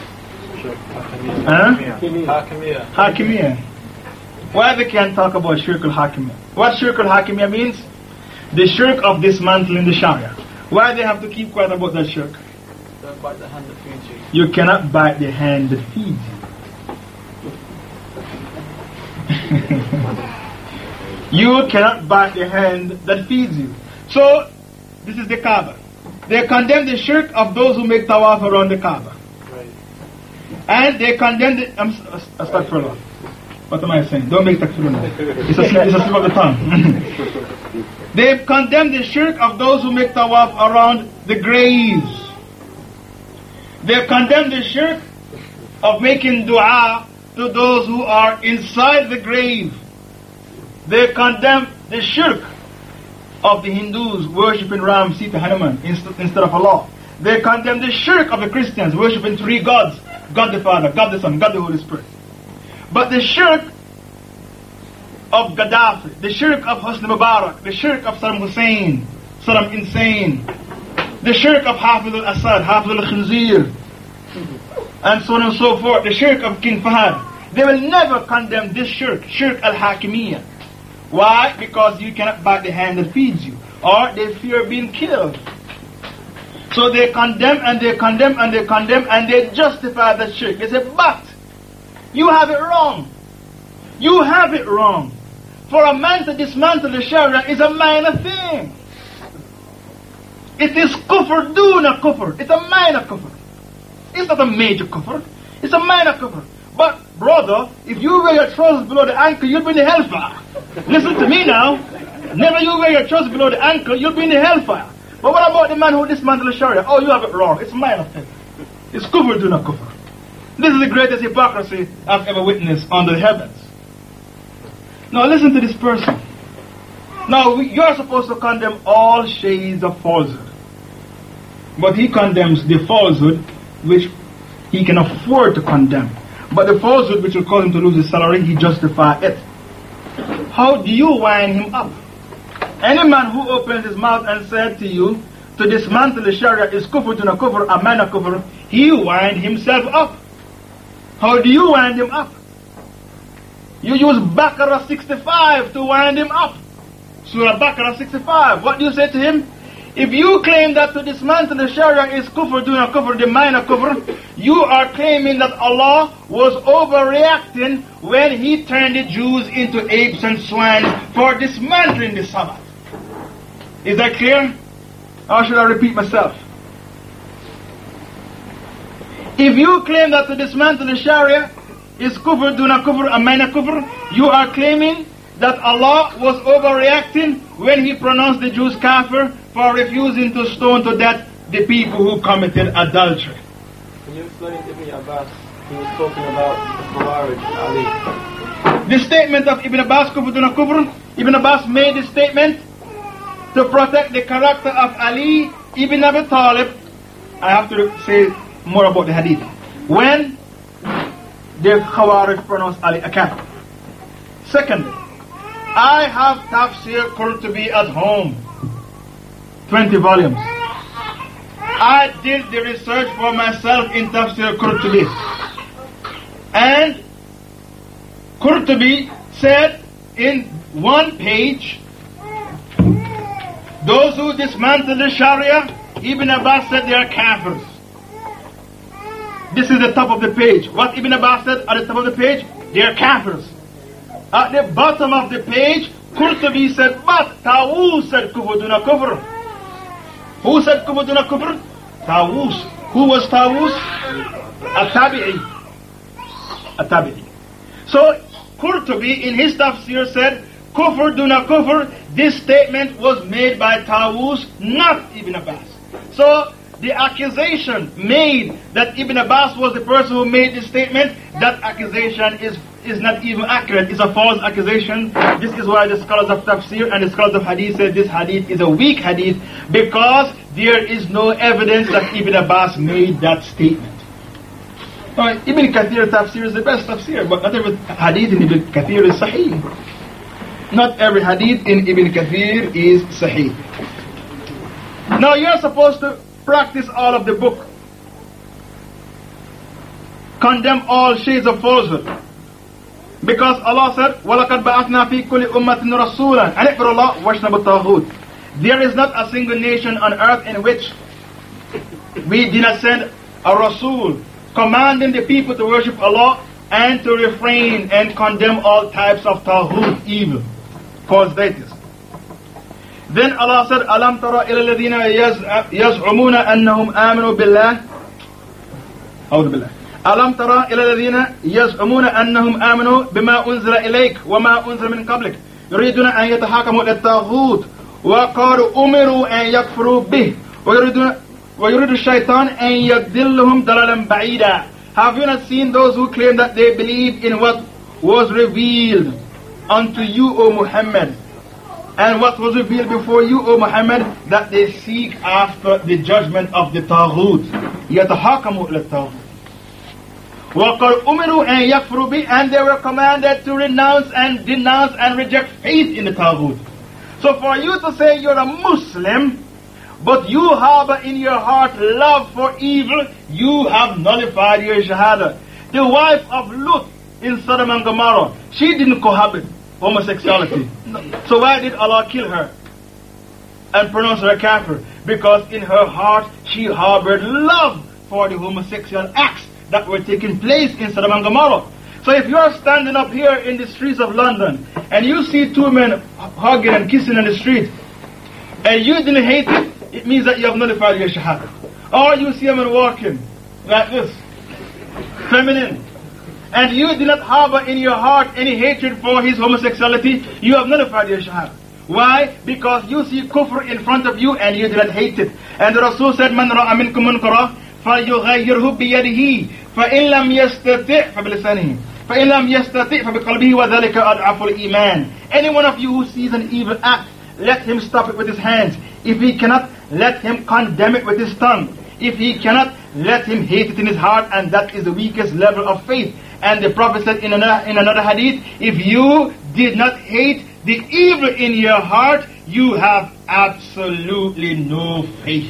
Hakimiyya. Why they can't talk about shirk al-Hakimiyya? What shirk al-Hakimiyya means? The shirk of dismantling the Sharia. Why they have to keep quiet about that shirk? Don't bite the hand that feeds you. You cannot bite the hand that feeds you. You cannot bite the hand that feeds you. So, this is the Kaaba. They condemn the shirk of those who make tawaf around the Kaaba. Right. And they condemn the... Astaghfirullah. What am I saying? Don't make takfirullah. It's a slip of the tongue. They condemn the shirk of those who make tawaf around the graves. They condemn the shirk of making dua to those who are inside the grave. They condemn the shirk of the Hindus worshipping Ram, Sita, Hanuman instead of Allah. They condemn the shirk of the Christians worshipping three gods: God the Father, God the Son, God the Holy Spirit. But the shirk of Gaddafi, the shirk of Hosni Mubarak, the shirk of Saddam Hussein, Saddam Insane, the shirk of Hafiz al-Assad, Hafiz al-Khinzir, and so on and so forth, the shirk of King Fahad, they will never condemn this shirk, shirk al-Hakimiyya. Why? Because you cannot bite the hand that feeds you, or they fear being killed. So they condemn and they condemn and they condemn and they justify that shirk. They say, but you have it wrong. You have it wrong. For a man to dismantle the Sharia is a minor thing. It is kufr duna kufr. It's a minor kufr. It's not a major kufr. It's a minor kufr. But brother, if you wear your trousers below the ankle, you'll be in the hellfire. Listen to me now. Never you wear your trousers below the ankle, you'll be in the hellfire. But what about the man who dismantled the Sharia? Oh, you have it wrong. It's a minor thing. It's kufr duna kufr. This is the greatest hypocrisy I've ever witnessed under the heavens. Now listen to this person. Now you're supposed to condemn all shades of falsehood. But he condemns the falsehood which he can afford to condemn. But the falsehood which will cause him to lose his salary, he justifies it. How do you wind him up? Any man who opens his mouth and said to you, to dismantle the Sharia is kufr tuna kufr, a minor kufr, he wind himself up. How do you wind him up? You use Baqarah 65 to wind him up. Surah Baqarah 65. What do you say to him? If you claim that to dismantle the Sharia is kufr duna kufr, the minor kufr, you are claiming that Allah was overreacting when He turned the Jews into apes and swine for dismantling the Sabbath. Is that clear? Or should I repeat myself? If you claim that to dismantle the Sharia is kufr duna kufr, a minor kufr, you are claiming that Allah was overreacting when He pronounced the Jews kafir for refusing to stone to death the people who committed adultery. Can you explain Ibn Abbas? He was talking about the Khawarij, Ali. The statement of Ibn Abbas, kufr duna kufr, Ibn Abbas made this statement to protect the character of Ali ibn Abi Talib. I have to say more about the hadith. When the Khawarij pronounced Ali a kafir. Secondly, I have Tafsir Qurtubi at home, 20 volumes. I did the research for myself in Tafsir Qurtubi. And Qurtubi said in one page, those who dismantle the Sharia, Ibn Abbas said they are kafirs. This is the top of the page. What Ibn Abbas said at the top of the page? They are kafirs. At the bottom of the page, Qurtubi said, but Tawus said kufr duna kufr. Who said kufr duna kufr? Tawus. Who was Tawus? At-Tabi'i. At-Tabi'i. So Qurtubi in his tafsir said, kufr duna kufr, this statement was made by Tawus, not Ibn Abbas. So the accusation made that Ibn Abbas was the person who made this statement, that accusation is not even accurate. It's a false accusation. This is why the scholars of tafsir and the scholars of hadith said this hadith is a weak hadith, because there is no evidence that Ibn Abbas made that statement. Ibn Kathir tafsir is the best tafsir, but not every hadith in Ibn Kathir is sahih. Not every hadith in Ibn Kathir is sahih. Now you're supposed to practice all of the book. Condemn all shades of falsehood. Because Allah said, وَلَقَدْ بَعَثْنَا فِي كُلِّ أُمَّةٍ رَسُولًا أَنِ اعْبُدُوا اللَّهَ وَاجْتَنِبُوا الطَّاغُوتَ. There is not a single nation on earth in which we did not send a Rasul commanding the people to worship Allah and to refrain and condemn all types of Taghut, evil, false deities. Then Allah said, أَلَمْ تَرَ إِلَى الَّذِينَ يَزْعُمُونَ أَنَّهُمْ آمَنُوا بِاللَّهِ أعوذ بالله أَلَمْ تَرَ إِلَى الَّذِينَ يَزْعُمُونَ أَنَّهُمْ آمَنُوا بِمَا أُنزِلَ إِلَيْكَ وَمَا أُنزِلَ مِنْ قَبْلِكَ يُرِيدُونَ أَنْ يَتَحَاكَمُوا إِلَى الطَّاغُوتِ وَقَالُوا أُمِرُوا أَنْ يَكْفُرُوا بِهِ وَيُرِيدُ الشَّيْطَانُ أَنْ يَضِلَّهُمْ ضَلَالًا بَعِيدًا. Have you not seen those who claim that they believe in what was revealed unto you, O Muhammad, and what was revealed before you, O Muhammad, that they seek after the judgment of the Taghut? يَتَحَاكَمُوا إِلَى الطَّاغُوتِ وَقَالْ أُمِرُوا أَنْ يَكْفُرُوا بِهِ, and they were commanded to renounce and denounce and reject faith in the Taghut. So for you to say you're a Muslim, but you harbor in your heart love for evil, you have nullified your Shahada. The wife of Lut in Sodom and Gomorrah, she didn't cohabit homosexuality. So why did Allah kill her and pronounce her a kafir? Because in her heart she harbored love for the homosexual acts that were taking place in Sodom and Gomorrah. So if you are standing up here in the streets of London and you see two men hugging and kissing in the street, and you didn't hate it, it means that you have nullified your shahada. Or you see a man walking like this, feminine, and you did not harbor in your heart any hatred for his homosexuality, you have nullified your shahada. Why? Because you see kufr in front of you and you did not hate it. And the Rasul said, مَنْ رَأَ مِنْكُمْ مُنْكَرًا فَلْيُغَيِّرْهُ بِيَدِهِ فَإِنْ لَمْ يَسْتَطِعْ فَبِلِسَانِهِ فَإِنْ لَمْ يَسْتَطِعْ فَبِقَلْبِهِ وَذَلِكَ أَضْعَفُ الْإِيمَانِ. Any one of you who sees an evil act, let him stop it with his hands. If he cannot, let him condemn it with his tongue. If he cannot, let him hate it in his heart, and that is the weakest level of faith. And the Prophet said in another hadith, if you did not hate the evil in your heart, you have absolutely no faith.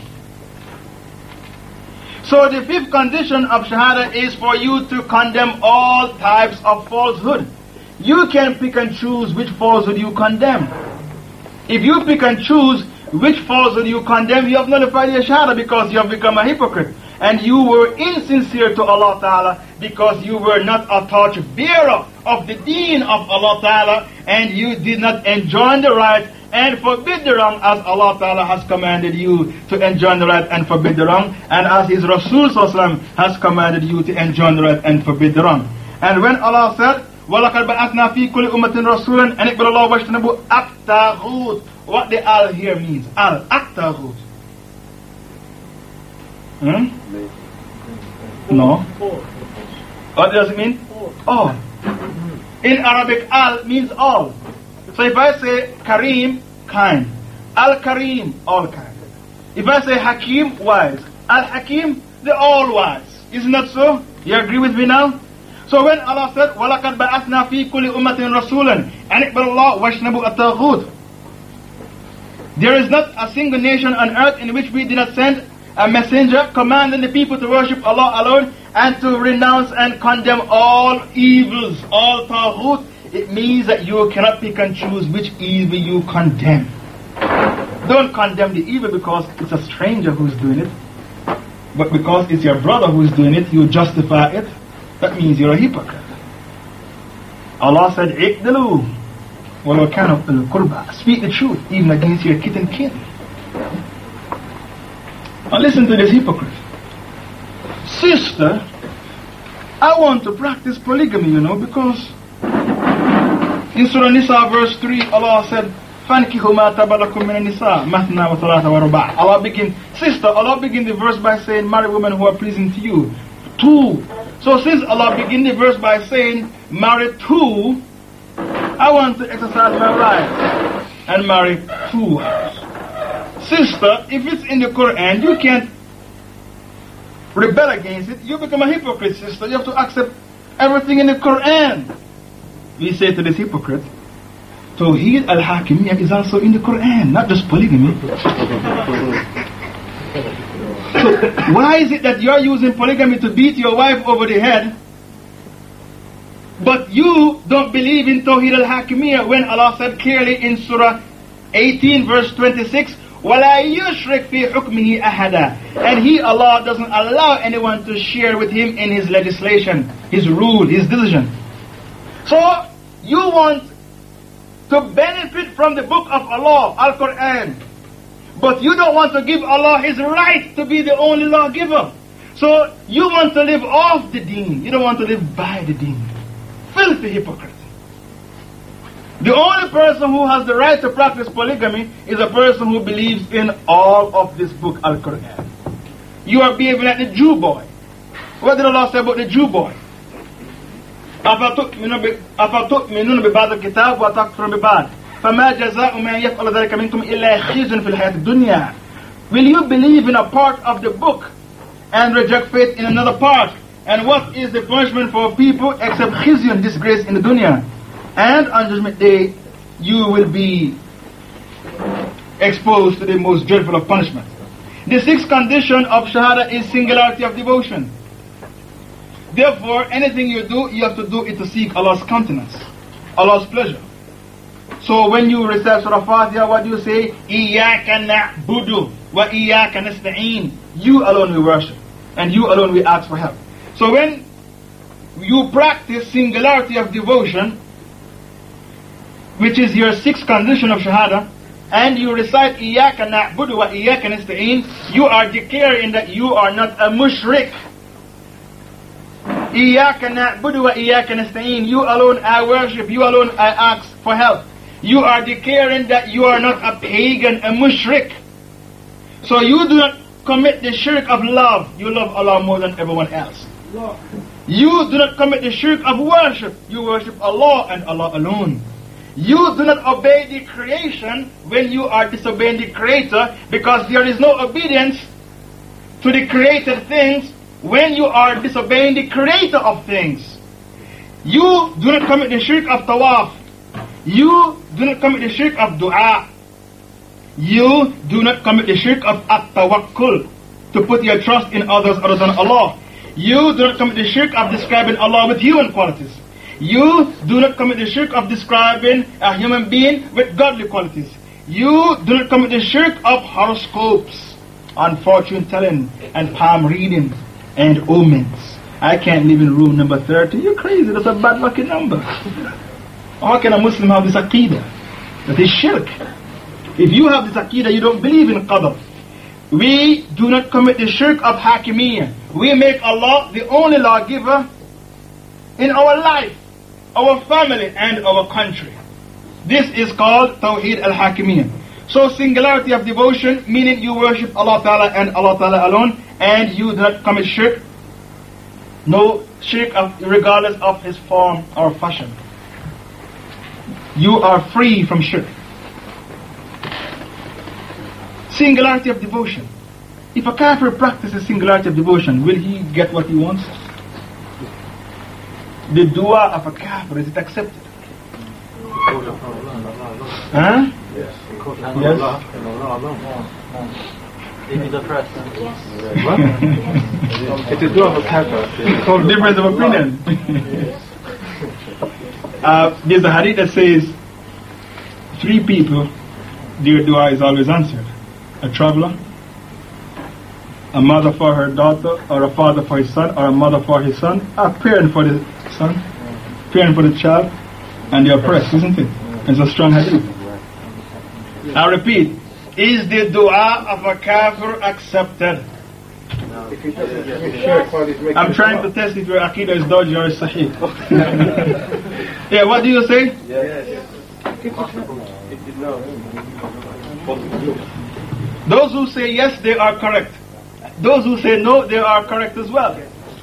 So the fifth condition of Shahada is for you to condemn all types of falsehood. You can pick and choose which falsehood you condemn. If you pick and choose which falsehood you condemn, you have nullified your Shahada, because you have become a hypocrite. And you were insincere to Allah Ta'ala because you were not a torch bearer of the deen of Allah Ta'ala, and you did not enjoin the right and forbid the wrong as Allah Ta'ala has commanded you to enjoin the right and forbid the wrong, and as His Rasul Sallallahu has commanded you to enjoin the right and forbid the wrong. And when Allah said, وَلَقَدْ بَعَثْنَا فِي كُلِّ أُمَّةٍ رَسُولًا أَنِ اعْبُدُوا اللَّهَ وَاجْتَنِبُوا الطَّاغُوتَ, what the al here means, at-taghut. No. What does it mean? All. In Arabic, al means all. So if I say Kareem, kind. Al-Kareem, all kind. If I say Hakim, wise. Al-Hakim, the all wise. Isn't that so? You agree with me now? So when Allah said, وَلَقَدْ بَعَثْنَا فِي كُلِّ أُمَّةٍ رَسُولًا أَنِ اعْبُدُوا اللَّهَ وَاجْتَنِبُوا الطَّاغُوتَ, there is not a single nation on earth in which we did not send a messenger commanding the people to worship Allah alone and to renounce and condemn all evils, all taghut. It means that you cannot pick and choose which evil you condemn. Don't condemn the evil because it's a stranger who's doing it. but because it's your brother who is doing it, you justify it, that means you're a hypocrite. Allah said, "Iqdilu walau kana bil qurba." Speak the truth, even against your kith and kin. Now listen to this hypocrite. Sister, I want to practice polygamy, because in Surah Nisa verse 3, Allah said, فَانْكِحُوا مَا طَابَ لَكُم مِّنَ النِّسَاءِ مَثْنَىٰ وَثُلَاثَ وَرُبَاعَ. Allah begin the verse by saying, marry women who are pleasing to you. 2. So since Allah begin the verse by saying, marry 2, I want to exercise my right and marry 2 wives. Sister, if it's in the Quran, you can't rebel against it. You become a hypocrite, sister. You have to accept everything in the Quran. We say to this hypocrite, Tawheed al-Hakimiyya is also in the Quran, not just polygamy. So why is it that you are using polygamy to beat your wife over the head, but you don't believe in Tawheed al-Hakimiyya when Allah said clearly in Surah 18 verse 26, وَلَا يُشْرِكْ فِي حُكْمِهِ أَحَدًا. And He, Allah, doesn't allow anyone to share with Him in His legislation, His rule, His decision. So you want to benefit from the book of Allah, Al-Quran, but you don't want to give Allah His right to be the only lawgiver. So you want to live off the deen. You don't want to live by the deen. Filthy hypocrite. The only person who has the right to practice polygamy is a person who believes in all of this book, Al-Quran. You are behaving like the Jew boy. What did Allah say about the Jew boy? أَفَتُؤْمِنُونَ بِبَعْضِ الْكِتَابِ وَتَكْفُرُونَ بِبَعْضٍ فَمَا جَزَاءُ مَنْ يَفْعَلُ ذَلِكَ مِنْكُمْ إِلَّا خِزْيٌ فِي الْحَيَاةِ الدُّنْيَا. Will you believe in a part of the book and reject faith in another part? And what is the punishment for people except khizyun, disgrace in the dunya? And on Judgment Day, you will be exposed to the most dreadful of punishment. The 6th condition of Shahada is singularity of devotion. Therefore, anything you do, you have to do it to seek Allah's countenance, Allah's pleasure. So when you recite Surah Fatiha, what do you say? إِيَّاكَ نَعْبُدُ وَإِيَّاكَ نَسْتَعِينُ. You alone we worship, and you alone we ask for help. So when you practice singularity of devotion, which is your 6th condition of Shahada, and you recite إِيَّاكَ نَعْبُدُ وَإِيَّاكَ نَسْتَعِينُ, you are declaring that you are not a mushrik. إِيَّاكَ نَعْبُدُ وَإِيَّاكَ نَسْتَعِينُ. You alone I worship, you alone I ask for help. You are declaring that you are not a pagan, a mushrik. So you do not commit the shirk of love. You love Allah more than everyone else. You do not commit the shirk of worship. You worship Allah and Allah alone. You do not obey the creation when you are disobeying the Creator, because there is no obedience to the created things when you are disobeying the Creator of things. You do not commit the shirk of tawaf. You do not commit the shirk of dua. You do not commit the shirk of at-tawakkul, to put your trust in others other than Allah. You do not commit the shirk of describing Allah with human qualities. You do not commit the shirk of describing a human being with godly qualities. You do not commit the shirk of horoscopes and fortune telling and palm reading and omens. I can't live in room number 30. You're crazy. That's a bad lucky number. How can a Muslim have this aqidah? That is shirk. If you have this aqidah, you don't believe in qadr. We do not commit the shirk of hakimiyyah. We make Allah the only lawgiver in our life, our family, and our country. This is called Tawheed al-Hakimiyyah. So singularity of devotion, meaning you worship Allah Ta'ala and Allah Ta'ala alone, and you do not commit shirk. No shirk regardless of his form or fashion. You are free from shirk. Singularity of devotion. If a kafir practices singularity of devotion, will he get what he wants? The dua of a kafir, is it accepted? Huh? Yes. Yes. If he's oppressed. What? It is dua of a kafir. Difference of opinion. There's a hadith that says 3 people, their dua is always answered. A traveler, a mother for her daughter, or a father for his son, or a mother for his son, a parent for the son, parent for the child, and the oppressed, isn't it? It's a strong hadith. I repeat, is the dua of a kafir accepted? I'm trying to test if your aqidah is dodgy or is sahih. Yeah, what do you say? Yes. Those who say yes, they are correct. Those who say no, they are correct as well.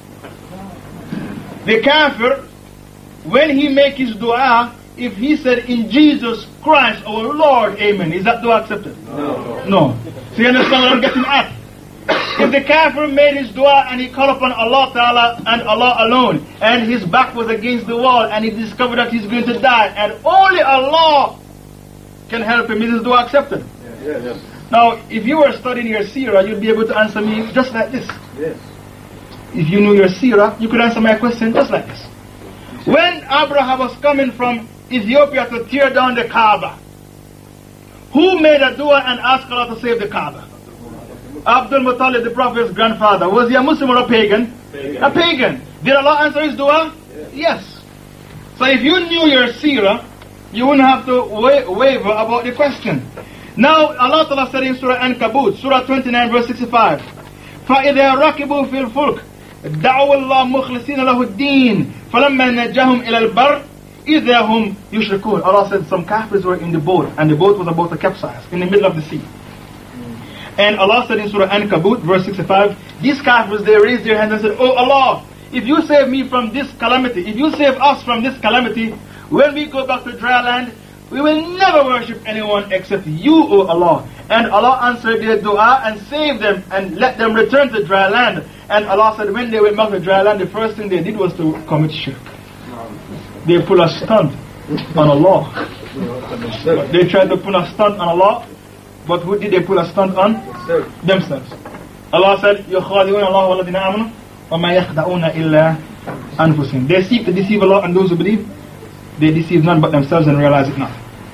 The kafir, when he make his dua, if he said in Jesus Christ our Lord, amen, is that dua accepted? No. So you understand what I'm getting at? If the kafir made his dua and he called upon Allah Ta'ala and Allah alone, and his back was against the wall, and he discovered that he's going to die, and only Allah can help him, is his dua accepted? Yes. Now, if you were studying your seerah, you'd be able to answer me just like this. Yes. If you knew your seerah, you could answer my question just like this. When Abraham was coming from Ethiopia to tear down the Kaaba, who made a dua and asked Allah to save the Kaaba? Abdul Muttalib, the Prophet's grandfather. Was he a Muslim or a pagan? A pagan. Did Allah answer his dua? Yes. So if you knew your seerah, you wouldn't have to waver about the question. Now Allah Ta'ala said in Surah Ankabut, Surah 29 verse 65, فَإِذَا رَكِبُوا فِي الْفُلْكِ دَعُوا اللَّهَ مُخْلِصِينَ لَهُ الدِّينَ فَلَمَّا نَجَّاهُمْ إِلَى الْبَرِّ إِذَا هُمْ يُشْرِكُونَ. Allah said some kafirs were in the boat, and the boat was about to capsize in the middle of the sea. And Allah said in Surah Ankabut, verse 65, these kafirs, they raised their hands and said, Oh Allah, if you save me from this calamity, if you save us from this calamity, when we go back to dry land, we will never worship anyone except you, O Allah. And Allah answered their dua and saved them and let them return to dry land. And Allah said when they went back to dry land, the first thing they did was to commit shirk. They put a stunt on Allah. They tried to put a stunt on Allah, but who did they put a stunt on? Themselves. Allah said, يُخَادِعُونَ اللَّهَ وَالَّذِينَ آمَنُوا وَمَا يَخْدَعُونَ إِلَّا أَنفُسِهِمْ. They seek to deceive Allah, and those who believe, they deceive none but themselves and realize it not.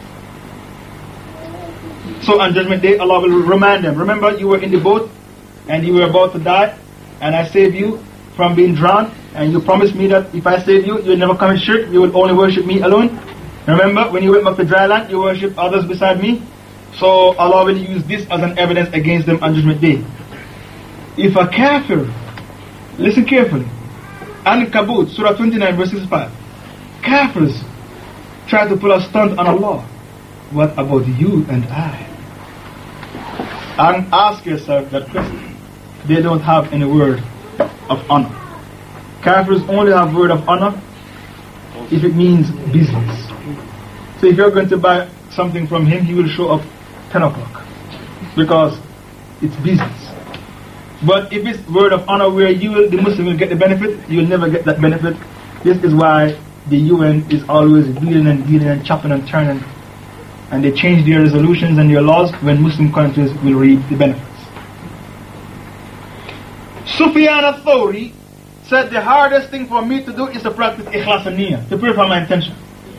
So on Judgment Day, Allah will remind them, remember you were in the boat and you were about to die, and I saved you from being drowned, and you promised me that if I save you, you will never commit shirk, you will only worship me alone. Remember when you went back to dry land, you worshipped others beside me. So Allah will use this as an evidence against them on Judgment Day. If a kafir, listen carefully, Ankabut, Surah 29 verse 65, kafirs try to pull a stunt on Allah, what about you and I? And ask yourself that question. They don't have any word of honor. Kafirs only have word of honor if it means business. So if you're going to buy something from him, he will show up 10 o'clock because it's business. But if it's word of honor where the Muslim will get the benefit, you will never get that benefit. This is why the UN is always dealing and dealing and chopping and turning, and they change their resolutions and their laws when Muslim countries will reap the benefits. Sufyan al-Thawri said the hardest thing for me to do is to practice ikhlas an-niyyah, to purify my intention.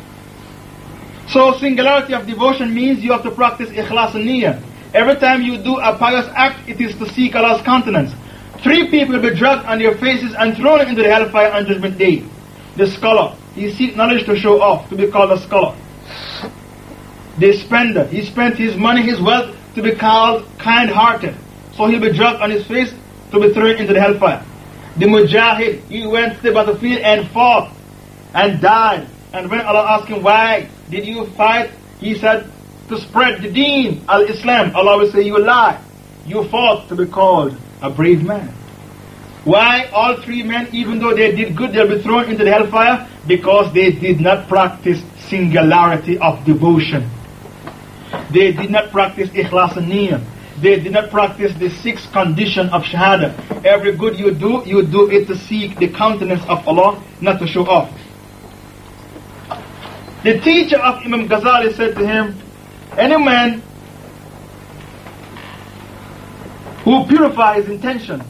So singularity of devotion means you have to practice ikhlas an-niyyah. Every time you do a pious act, it is to seek Allah's countenance. 3 people will be dragged on their faces and thrown into the hellfire on Judgment Day. The scholar, he seeks knowledge to show off, to be called a scholar. The spender, he spent his money, his wealth, to be called kind-hearted. So he'll be dragged on his face to be thrown into the hellfire. The mujahid, he went to the battlefield and fought and died. And when Allah asked him, why did you fight? He said, to spread the deen, al-Islam. Allah will say, you lie. You fought to be called a brave man. Why all 3 men, even though they did good, they'll be thrown into the hellfire? Because they did not practice singularity of devotion. They did not practice ikhlas an-niyyah. They did not practice the 6th condition of shahada. Every good you do it to seek the countenance of Allah, not to show off. The teacher of Imam Ghazali said to him, any man who purifies his intention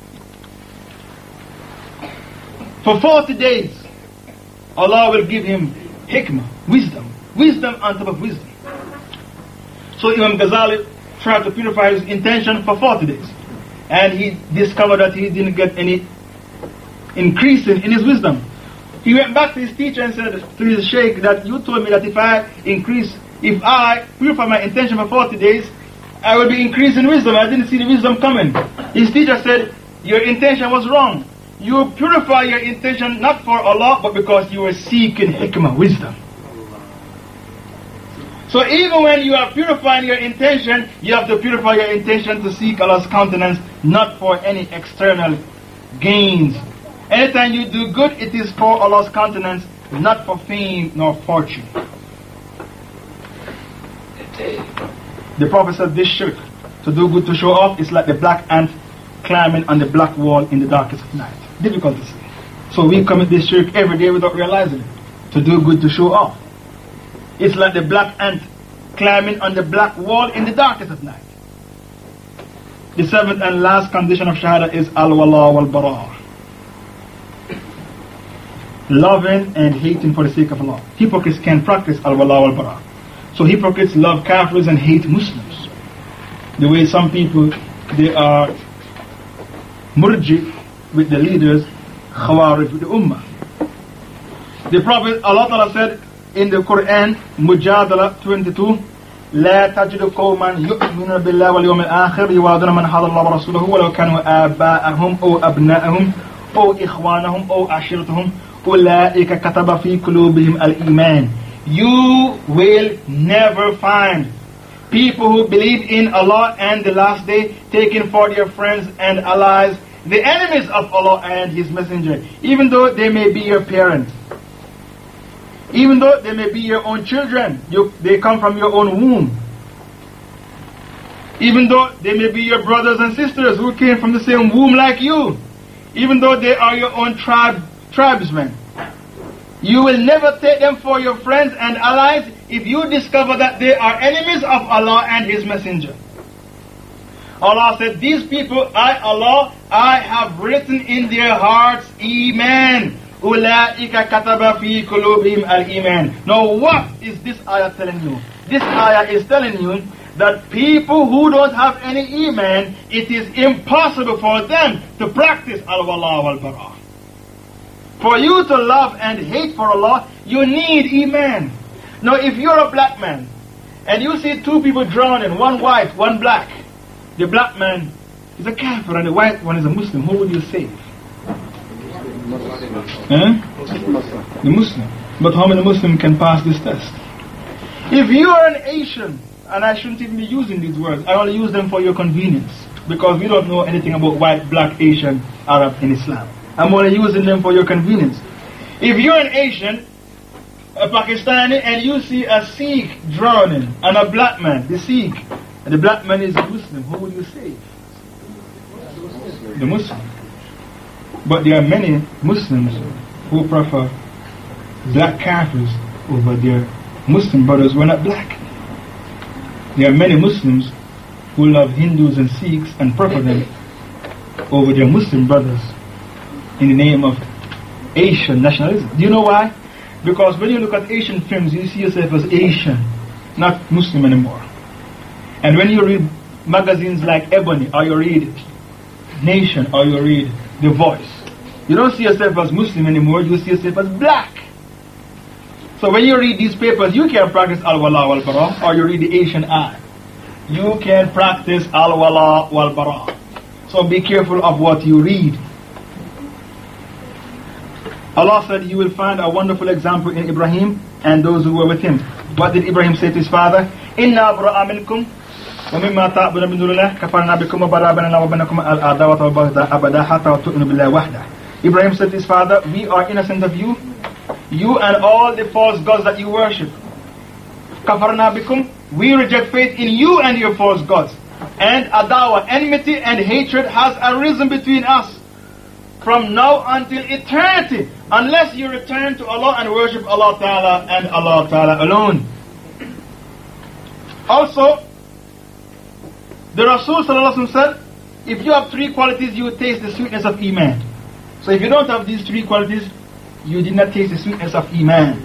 for 40 days, Allah will give him hikmah, wisdom on top of wisdom. So Imam Ghazali tried to purify his intention for 40 days. and he discovered that he didn't get any increase in his wisdom. He went back to his teacher and said to his sheikh that you told me that if I purify my intention for 40 days, I will be increased in wisdom. I didn't see the wisdom coming. His teacher said, your intention was wrong. You purify your intention not for Allah, but because you were seeking hikmah, wisdom. So even when you are purifying your intention, you have to purify your intention to seek Allah's countenance, not for any external gains. Anytime you do good, it is for Allah's countenance, not for fame nor fortune. The Prophet said this shirk, to do good to show off, is like the black ant climbing on the black wall in the darkest of night. Difficult to see. So we commit this shirk every day without realizing it, to do good to show off. It's like the black ant climbing on the black wall in the darkest of night. The seventh and last condition of Shahada is al-wala wal-bara. Loving and hating for the sake of Allah. Hypocrites can practice al-wala wal-bara. So hypocrites love Kafirs and hate Muslims. The way some people, they are murji with the leaders, khawarij with the ummah. The Prophet, Allah Ta'ala said in the Quran, Mujadala 22, لا تجد قوما يؤمنون بالله واليوم الآخر يوادون من حاد الله ورسوله ولو كانوا آباءهم أو أبناءهم أو إخوانهم أو عشيرتهم أولئك كتب في قلوبهم الإيمان. You will never find people who believe in Allah and the last day taking for their friends and allies the enemies of Allah and His Messenger, even though they may be your parents, even though they may be your own children, they come from your own womb, even though they may be your brothers and sisters who came from the same womb like you, even though they are your own tribesmen. You will never take them for your friends and allies if you discover that they are enemies of Allah and His Messenger. Allah said, these people, Allah, I have written in their hearts Iman. Ulaika kataba fi qulubihim al-Iman. Now what is this ayah telling you? This ayah is telling you that people who don't have any Iman, it is impossible for them to practice al-wala wal-bara. For you to love and hate for Allah, you need Iman. Now if you're a black man, and you see two people drowning, one white, one black, the black man is a kafir and the white one is a Muslim, who would you save? The Muslim. But how many Muslims can pass this test? If you are an Asian, and I shouldn't even be using these words, I only use them for your convenience, because we don't know anything about white, black, Asian, Arab in Islam. I'm only using them for your convenience. If you're an Asian, a Pakistani, and you see a Sikh drowning, and a black man, the Sikh, and the black man is a Muslim, who will you save? The Muslim. But there are many Muslims who prefer black Kafirs over their Muslim brothers who are not black. There are many Muslims who love Hindus and Sikhs and prefer them over their Muslim brothers in the name of Asian nationalism. Do you know why? Because when you look at Asian films, you see yourself as Asian, not Muslim anymore. And when you read magazines like Ebony, or you read Nation, or you read The Voice, you don't see yourself as Muslim anymore, you see yourself as black. So when you read these papers, you can practice al-wala wal-bara, or you read the Asian Eye. You can practice al-wala wal-bara. So be careful of what you read. Allah said, you will find a wonderful example in Ibrahim and those who were with him. What did Ibrahim say to his father? Inna bura'a minkum wa mimma ta'buduna min dunillah kafarna bikum wa bara'a bainana wa bainakum al-adawata wal baghdha abada hatta tu'minu billahi wahda. Ibrahim said to his father, we are innocent of you and all the false gods that you worship. Kafarna bikum, we reject faith in you and your false gods. And adawa, enmity and hatred has arisen between us from now until eternity, unless you return to Allah and worship Allah Ta'ala and Allah Ta'ala alone. Also, the Rasul Sallallahu Alaihi Wasallam said, if you have three qualities, you will taste the sweetness of Iman. So if you don't have these three qualities, you did not taste the sweetness of Iman.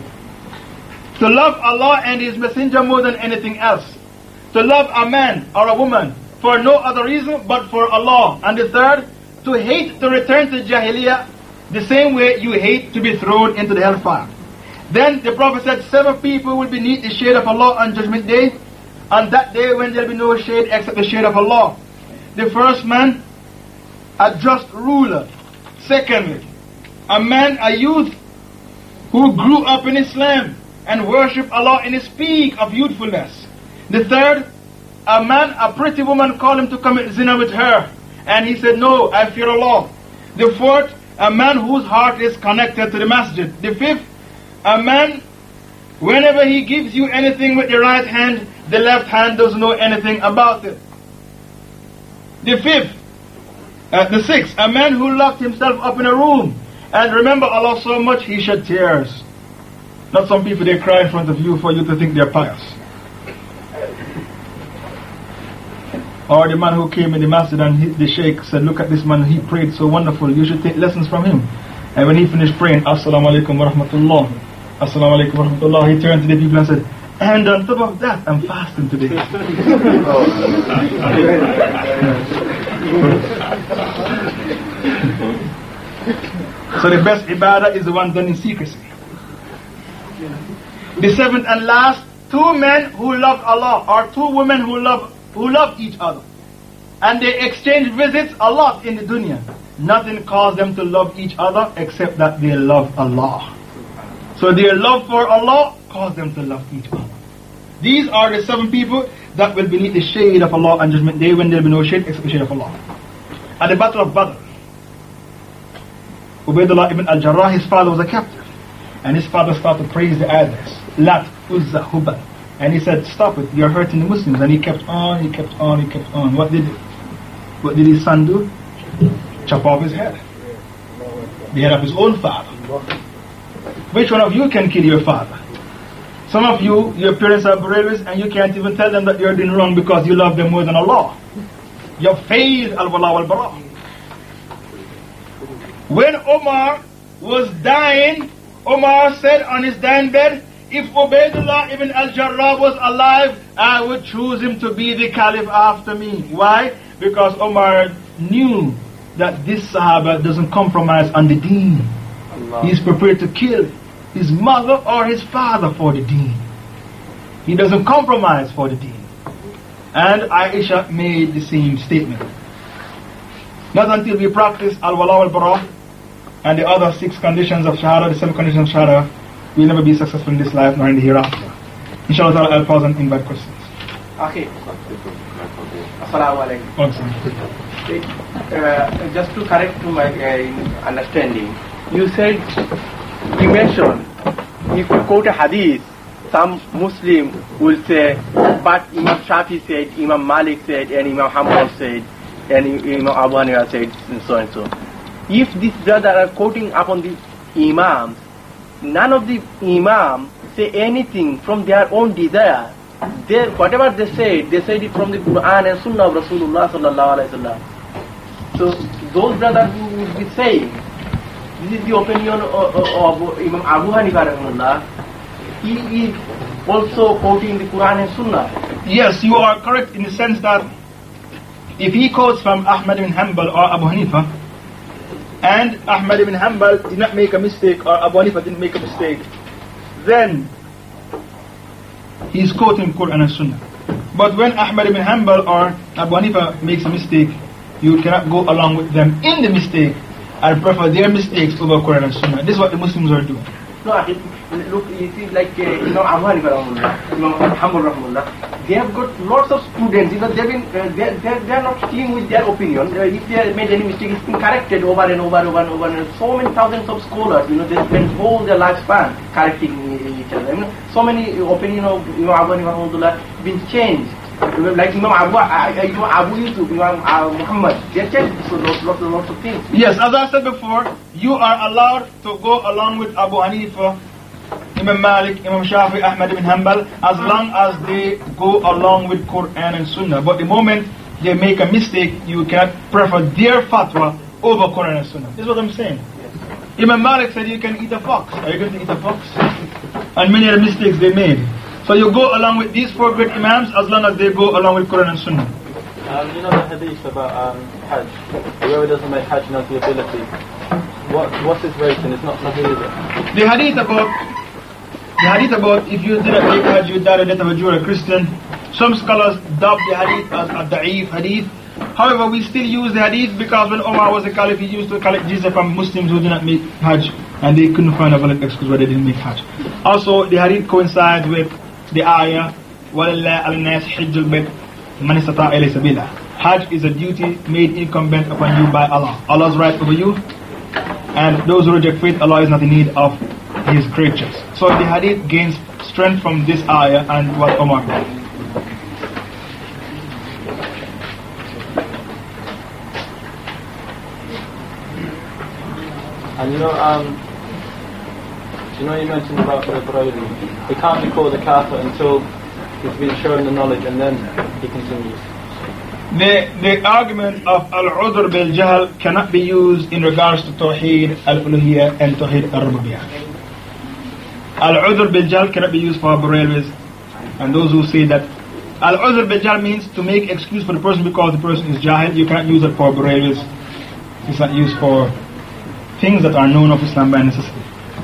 To love Allah and His Messenger more than anything else. To love a man or a woman for no other reason but for Allah. And the third, to hate to return to Jahiliyyah the same way you hate to be thrown into the hellfire. Then the Prophet said 7 people will be beneath the shade of Allah on Judgment Day, on that day when there will be no shade except the shade of Allah. The first man, a just ruler. Secondly, a man, a youth who grew up in Islam and worship Allah in his peak of youthfulness. The third, a man, a pretty woman called him to commit zina with her, and he said, no, I fear Allah. The fourth, a man whose heart is connected to the masjid. The fifth, a man, whenever he gives you anything with the right hand, the left hand doesn't know anything about it. The sixth, a man who locked himself up in a room and remember Allah so much he shed tears. Not some people, they cry in front of you for you to think they're pious. Or the man who came in the masjid and the sheikh said, look at this man, he prayed so wonderful, you should take lessons from him. And when he finished praying, Assalamu alaikum wa rahmatullah, Assalamu alaikum wa rahmatullah, he turned to the people and said, and on top of that, I'm fasting today. So the best ibadah is the one done in secrecy. The seventh and last, 2 men who love Allah, or 2 women who love each other, and they exchange visits a lot in the dunya. Nothing caused them to love each other except that they love Allah. So their love for Allah caused them to love each other. These are the 7 people that will be beneath the shade of Allah on Judgment Day, when there will be no shade except the shade of Allah. At the Battle of Badr, Ubaydullah ibn al-Jarrah, his father was a captive, and his father started to praise the idols, Lat, Uzza, Hubal, and he said, stop it, you're hurting the Muslims. And he kept on, he kept on, he kept on. What did his son do? Chop off his head, the head of his own father. Which one of you can kill your father? Some of you, your parents are Barelwis, and you can't even tell them that you're doing wrong because you love them more than Allah. You have failed al-wala wal-bara. When Omar was dying, Omar said on his dying bed, if Ubaydullah ibn al-Jarrah was alive, I would choose him to be the caliph after me. Why? Because Omar knew that this Sahaba doesn't compromise on the deen. He's prepared to kill his mother or his father for the deen. He doesn't compromise for the deen. And Aisha made the same statement. Not until we practice al-wala wal-bara and the other 6 conditions of shahada, the 7 conditions of shahada, we'll never be successful in this life nor in the hereafter. Inshallah, I'll pause and invite questions. Okay. Assalamu alaikum. Just to correct to my understanding, you mentioned, if you quote a hadith, some Muslim will say, but Imam Shafi said, Imam Malik said, and Imam Hanbal said, and Imam Abu Hanifa said, and so and so. If these brothers are quoting upon the Imams, none of the Imams say anything from their own desire. Whatever they said it from the Quran and Sunnah of Rasulullah sallallahu alaihi wasallam. So those brothers who will be saying, this is the opinion of Imam Abu Hanifa rahimahullah, he is also quoting the Quran and Sunnah. Yes, you are correct in the sense that if he quotes from Ahmad ibn Hanbal or Abu Hanifa, and Ahmad ibn Hanbal did not make a mistake or Abu Hanifa didn't make a mistake, then he's quoting Quran and Sunnah. But when Ahmad ibn Hanbal or Abu Hanifa makes a mistake, you cannot go along with them in the mistake and prefer their mistakes over Quran and Sunnah. This is what the Muslims are doing. No, look, it is like Imam Abu Hanifa rahimahullah, Imam Hanbal rahimahullah, they have got lots of students. You know, they are not sticking with their opinion. If they have made any mistake, it's been corrected over and over and over and so many thousands of scholars. You know, they spend whole their lifespan correcting each other. You know, so many opinion of Imam Abu Hanifa rahimahullah been changed. Like Imam Abu Yusuf, Imam Muhammad, they have changed so lots of things. Yes, as I said before, you are allowed to go along with Abu Hanifa, Imam Malik, Imam Shafi, Ahmad ibn Hanbal, as long as they go along with Quran and Sunnah. But the moment they make a mistake, you cannot prefer their fatwa over Quran and Sunnah. This is what I'm saying. Yes. Imam Malik said you can eat a fox. Are you going to eat a fox? And many of the mistakes they made. So you go along with these 4 great Imams as long as they go along with Quran and Sunnah. You know the hadith about Hajj? Whoever doesn't make Hajj knows the ability. What's his rating? It's not Sahih, is it? The hadith about if you didn't make Hajj, you died a death of a Jew or a Christian. Some scholars dub the hadith as a da'if hadith. However, we still use the hadith because when Umar was a caliph, he used to collect jizya from Muslims who did not make Hajj, and they couldn't find a valid excuse why they didn't make Hajj. Also, the hadith coincides with the ayah, وَلِلَّهِ عَلَى النَّاسِ حِجُّ الْبَيْتِ مَنِ اسْتَطَاعَ إِلَيْهِ سَبِيلًا. Hajj is a duty made incumbent upon you by Allah. Allah's right over you, and those who reject faith, Allah is not in need of His creatures. So the hadith gains strength from this ayah and what Umar did. And you mentioned about the Brahim. He can't be called a kafir until he's been shown the knowledge, and then he continues. The argument of al-udhr bil-jahl cannot be used in regards to Tawheed al-uluhiyyah and Tawheed al-rububiyyah. Al-udhr bil-jahl cannot be used for Barelwis and those who say that al-udhr bil-jahl means to make excuse for the person because the person is jahil. You cannot use it for Barelwis. It's not used for things that are known of Islam by necessity.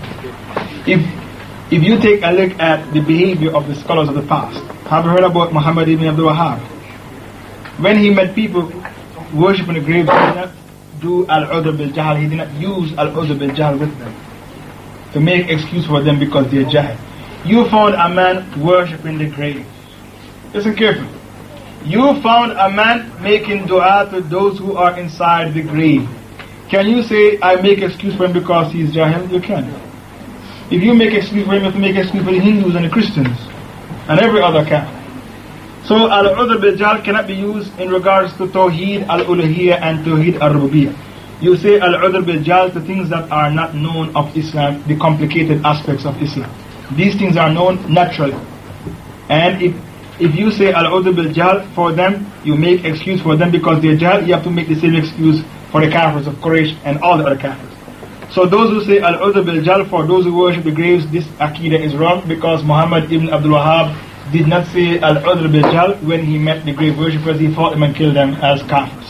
If you take a look at the behavior of the scholars of the past, have you heard about Muhammad ibn Abdul Wahhab? When he met people worshipping the graves, he did not do al-udhr bil-jahl. He did not use al-udhr bil-jahl with them to make excuse for them because they are jahil. You found a man worshipping the grave. Listen carefully. You found a man making dua to those who are inside the grave. Can you say, I make excuse for him because he is jahil? You can. If you make excuse for him, you have to make excuse for the Hindus and the Christians and every other kind. So al-udhr bil-jahl cannot be used in regards to Tawheed al-uluhiyyah and Tawheed al-rububiyyah. You say al-udhr bil-jahl to things that are not known of Islam, the complicated aspects of Islam. These things are known naturally. And if you say al-udhr bil-jahl for them, you make excuse for them because they're jahl, you have to make the same excuse for the kafirs of Quraysh and all the other kafirs. So those who say al-udhr bil-jahl for those who worship the graves, this aqidah is wrong because Muhammad ibn Abdul Wahhab did not say al-udhr bil-jahl when he met the grave worshippers. He fought them and killed them as kafirs.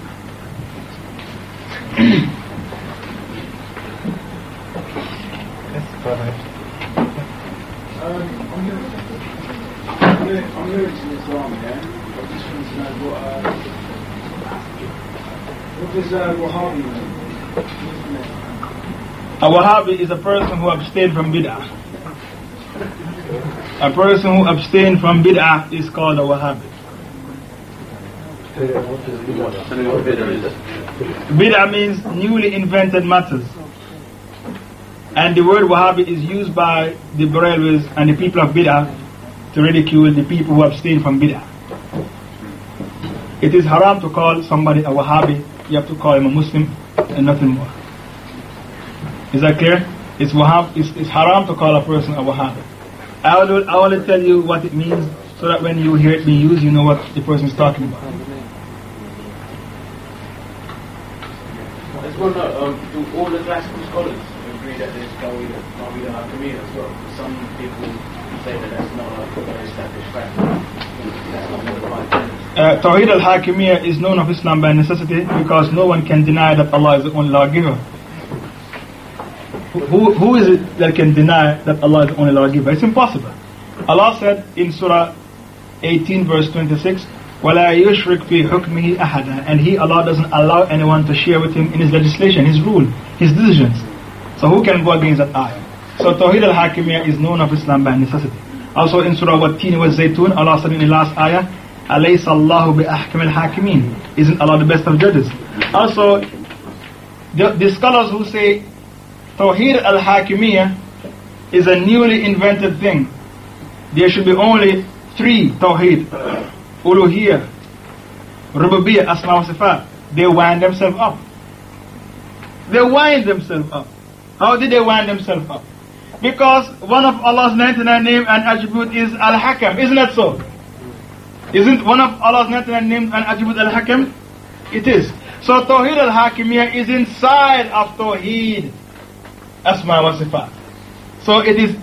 I'm new to Islam, yeah? I just want to know what does Wahhabi mean? A Wahhabi is a person who abstained from bid'ah. A person who abstained from bid'ah is called a Wahhabi. Bid'ah means newly invented matters. And the word Wahhabi is used by the Barelwis and the people of bid'ah to ridicule the people who abstain from bid'ah. It is haram to call somebody a Wahhabi. You have to call him a Muslim and nothing more. Is that clear? It's haram to call a person a Wahhabi. I will tell you what it means so that when you hear it being used, you know what the person is talking about. I just want to know, do all the classical scholars agree that there's Tawheed al-Hakimiyya as well? Some people say that that's not a established fact. That's not one of the Tawheed al-Hakimiyya is known of Islam by necessity because no one can deny that Allah is the only lawgiver. Who is it that can deny that Allah is the only lawgiver? It's impossible. Allah said in Surah 18 verse 26, وَلَا يُشْرِكْ فِي حُكْمِهِ أَحَدًا. And He, Allah, doesn't allow anyone to share with Him in His legislation, His rule, His decisions. So who can go against that ayah? So Tawheed al-Hakimiyya is known of Islam by necessity. Also in Surah Wat-Tini wa Zaytun, Allah said in the last ayah, أَلَيْسَ اللَّهُ بِأَحْكَمِ الْحَاكِمِينَ. Isn't Allah the best of judges? Also, the scholars who say Tawheed al-Hakimiyya is a newly invented thing. There should be only 3 Tawheed: Uluhiyyah, Rububiyyah, Asma wa Sifat. They wind themselves up. They wind themselves up. How did they wind themselves up? Because one of Allah's 99 names and attributes is Al-Hakam. Isn't that so? Isn't one of Allah's 99 names and attributes Al-Hakam? It is. So Tawheed al-Hakimiyya is inside of Tawheed Asma wa Sifat. So it is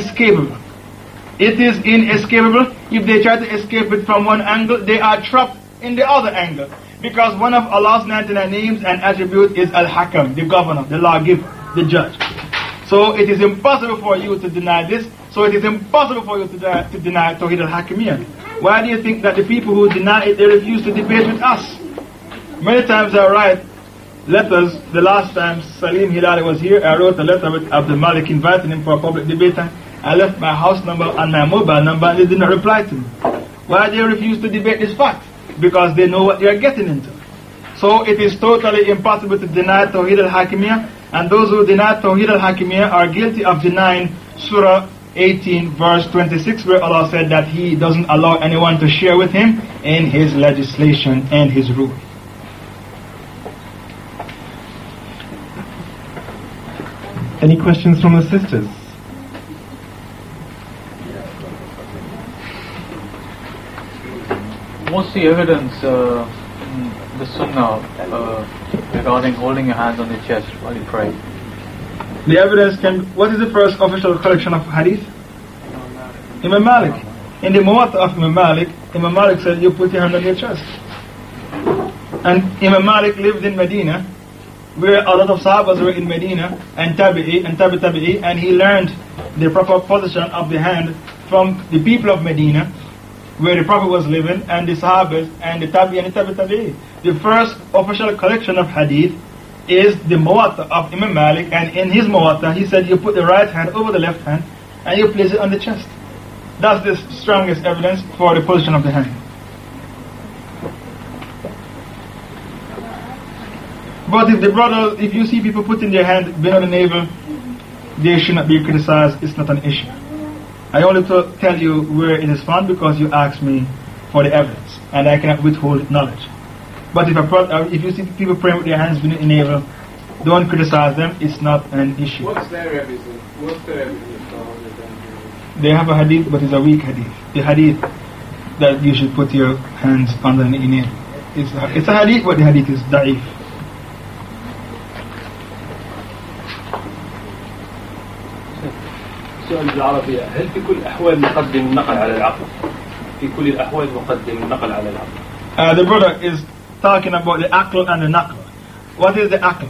inescapable. It is inescapable. If they try to escape it from one angle, they are trapped in the other angle. Because one of Allah's 99 names and attributes is Al-Hakam, the governor, the lawgiver, the judge. So it is impossible for you to deny this. So it is impossible for you to deny Tawheed al-Hakimiyyah. Why do you think that the people who deny it, they refuse to debate with us? Many times I write letters. The last time Salim Hilali was here, I wrote a letter with Abdul Malik inviting him for a public debate. I left my house number and my mobile number and they did not reply to me. Why do they refuse to debate this fact? Because they know what they are getting into. So it is totally impossible to deny Tawheed al-Hakimiyyah, and those who deny Tawheed al-Hakimiyyah are guilty of denying Surah 18 verse 26, where Allah said that He doesn't allow anyone to share with Him in His legislation and His rule. Any questions from the sisters? What's the evidence in the Sunnah regarding holding your hands on your chest while you pray? The evidence what is the first official collection of hadith? Imam Malik. In the Muwatta of Imam Malik said you put your hand on your chest. And Imam Malik lived in Medina, where a lot of Sahabas were in Medina, and Tabi'i, and he learned the proper position of the hand from the people of Medina, where the Prophet was living, and the Sahabas, and the Tabi'i and the Tabi'i. The first official collection of hadith is the Muwatta of Imam Malik, and in his Muwatta he said you put the right hand over the left hand and you place it on the chest. That's the strongest evidence for the position of the hand. But if you see people putting their hand below the navel, they should not be criticized. It's not an issue. I only tell you where it is found because you asked me for the evidence, and I cannot withhold knowledge. But if you see people praying with their hands beneath the navel, don't criticize them. It's not an issue. What's their evidence? They have a hadith, but it's a weak hadith. The hadith that you should put your hands under the navel. It's a hadith, but the hadith is da'if. السؤال بالعربية، هل في كل الأحوال نقدم النقل على العقل؟ في كل الأحوال نقدم النقل على العقل. The brother is talking about the aql and the naql. What is the aql?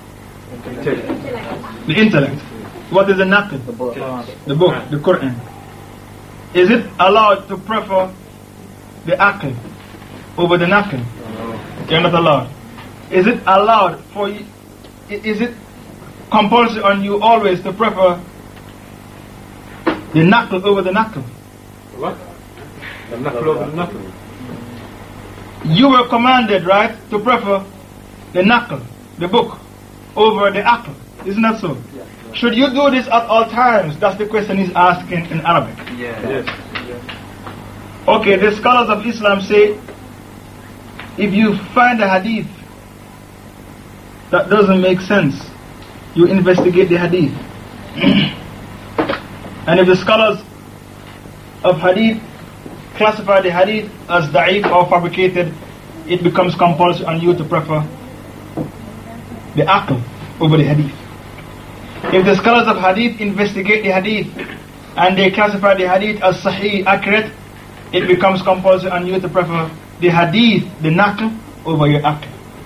The intellect. What is the naql? The book, the Quran. Is it allowed to prefer the aql over the naql? You're not allowed. Is it allowed for you? Is it compulsory on you always to prefer the naql over the naql? What? The naql over the naql. You were commanded, right, to prefer the naql, the book, over the aql. Isn't that so? Yeah. Should you do this at all times? That's the question he's asking in Arabic. Yes. Okay, the scholars of Islam say, if you find a hadith that doesn't make sense, you investigate the hadith. And if the scholars of hadith classify the hadith as da'if or fabricated, it becomes compulsory on you to prefer the aql over the hadith. If the scholars of hadith investigate the hadith and they classify the hadith as sahih, accurate, it becomes compulsory on you to prefer the hadith, the naql, over your aql.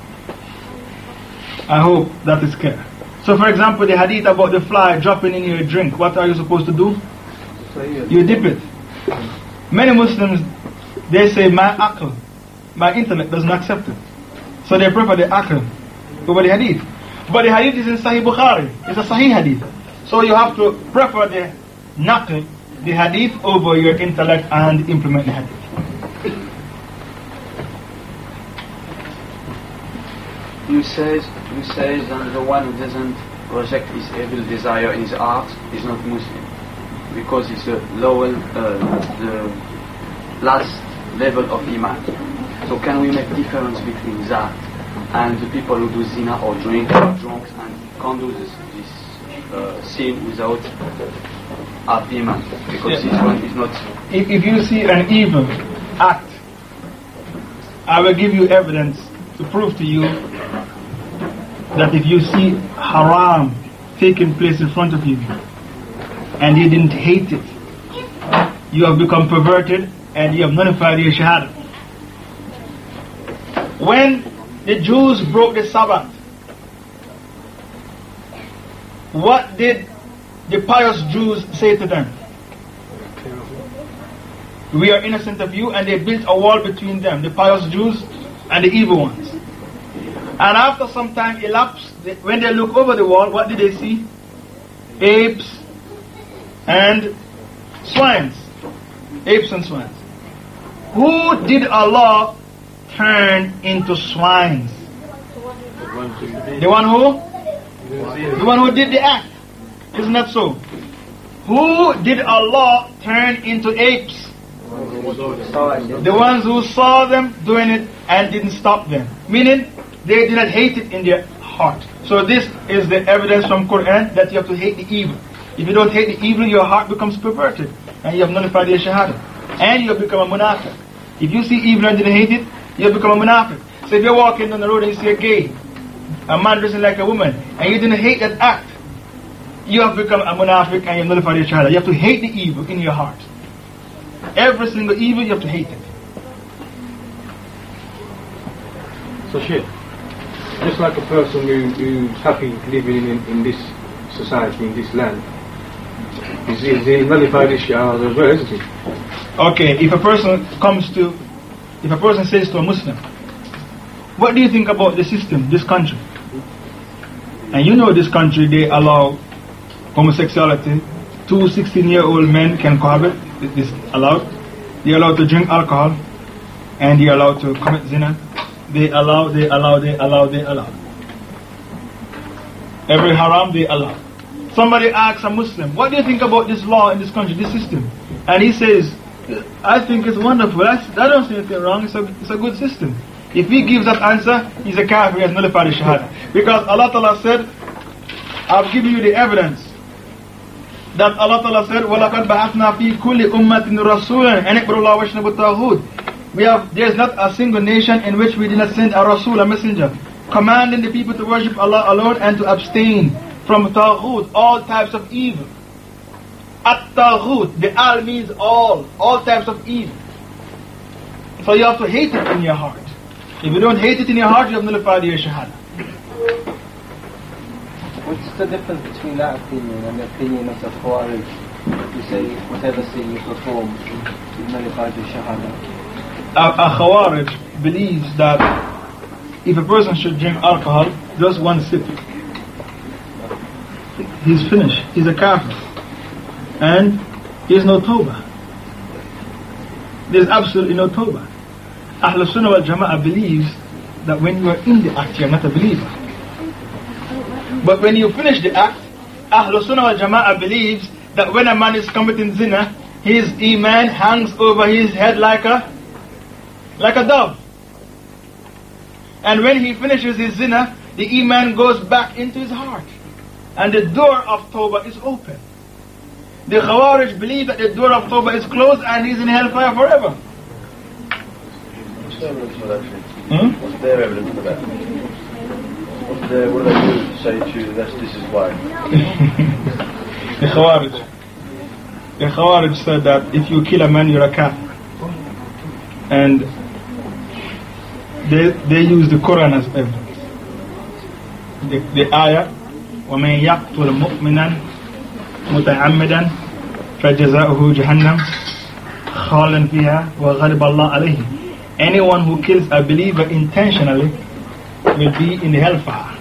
I hope that is clear. So for example, the hadith about the fly dropping in your drink, what are you supposed to do? You dip it. Many Muslims, they say my aql, my intellect doesn't accept it. So they prefer the aql over the hadith. But the hadith is in Sahih Bukhari. It's a Sahih hadith. So you have to prefer the naql, the hadith, over your intellect and implement the hadith. You say that the one who doesn't reject his evil desire in his heart is not Muslim, because it's the last level of iman. So can we make difference between that and the people who do zina or drink or drunk and can't do this sin without have iman? Because this one is not. If you see an evil act, I will give you evidence to prove to you that if you see haram taking place in front of you and you didn't hate it, you have become perverted and you have nullified your shahada. When the Jews broke the Sabbath, what did the pious Jews say to them? We are innocent of you, and they built a wall between them, the pious Jews and the evil ones. And after some time elapsed, when they look over the wall, what did they see? Apes and swines. Apes and swines. Who did Allah turn into swines? The one who? The one who did the act. Isn't that so? Who did Allah turn into apes? The ones who saw them doing it and didn't stop them. Meaning, they did not hate it in their heart. So this is the evidence from Quran that you have to hate the evil. If you don't hate the evil, your heart becomes perverted. And you have nullified your shahada. And you have become a munafiq. If you see evil and didn't hate it, you have become a munafiq. So if you're walking down the road and you see a gay, a man dressing like a woman, and you didn't hate that act, you have become a munafiq and you have nullified your shahada. You have to hate the evil in your heart. Every single evil, you have to hate it. So Sheikh, just like a person who's happy living in this society, in this land, is he nullified his shahada as well, isn't he? Okay, if a person says to a Muslim, what do you think about the system, this country? And you know this country, they allow homosexuality. 2 16-year-old men can cohabit. This allowed. They're allowed to drink alcohol, and they're allowed to commit zina. They allow. Every haram they allow. Somebody asks a Muslim, what do you think about this law in this country, this system? And he says, I think it's wonderful. I don't see anything wrong. It's a good system. If he gives that answer, he's a kafir, he has nullified his shahada. Because Allah Ta'ala said, I've given you the evidence that Allah Ta'ala said, وَلَقَدْ بَعَثْنَا فِي كُلِّ أُمَّةٍ رَسُولًا أَنِ اعْبُدُوا اللَّهَ وَاجْتَنِبُوا الطَّاغُوتَ. There's not a single nation in which we did not send a Rasul, a messenger, commanding the people to worship Allah alone and to abstain from taghut, all types of evil. At-taghut, the al means all types of evil. So you have to hate it in your heart. If you don't hate it in your heart, you have nullified your shahada. What's the difference between that opinion and the opinion of the Khawarij? You say whatever sin you perform, you nullified your shahada. A Khawarij believes that if a person should drink alcohol, just one sip, he's finished. He's a kafir. And there's no tawbah. There's absolutely no tawbah. Ahlul Sunnah wal Jama'ah believes that when you are in the act, you are not a believer. But when you finish the act, Ahlul Sunnah wal Jama'ah believes that when a man is committing zina, his iman hangs over his head like a dove. And when he finishes his zina, the iman goes back into his heart. And the door of tawbah is open. The Khawarij believe that the door of tawbah is closed and he's in hellfire forever. What's their evidence for that? What's their evidence for that? What do they do to say to you that this is why? The Khawarij said that if you kill a man, you're a kafir. And they use the Quran as evidence. The ayah, وَمَنْ يَقْتُلْ مُؤْمِنًا مُتَعَمِّدًا فَجَزَاؤُهُ جَهَنَّمْ خَالًا فِيهَا وَغَضِبَ اللَّهُ عَلَيْهِ. Anyone who kills a believer intentionally will be in the hellfire.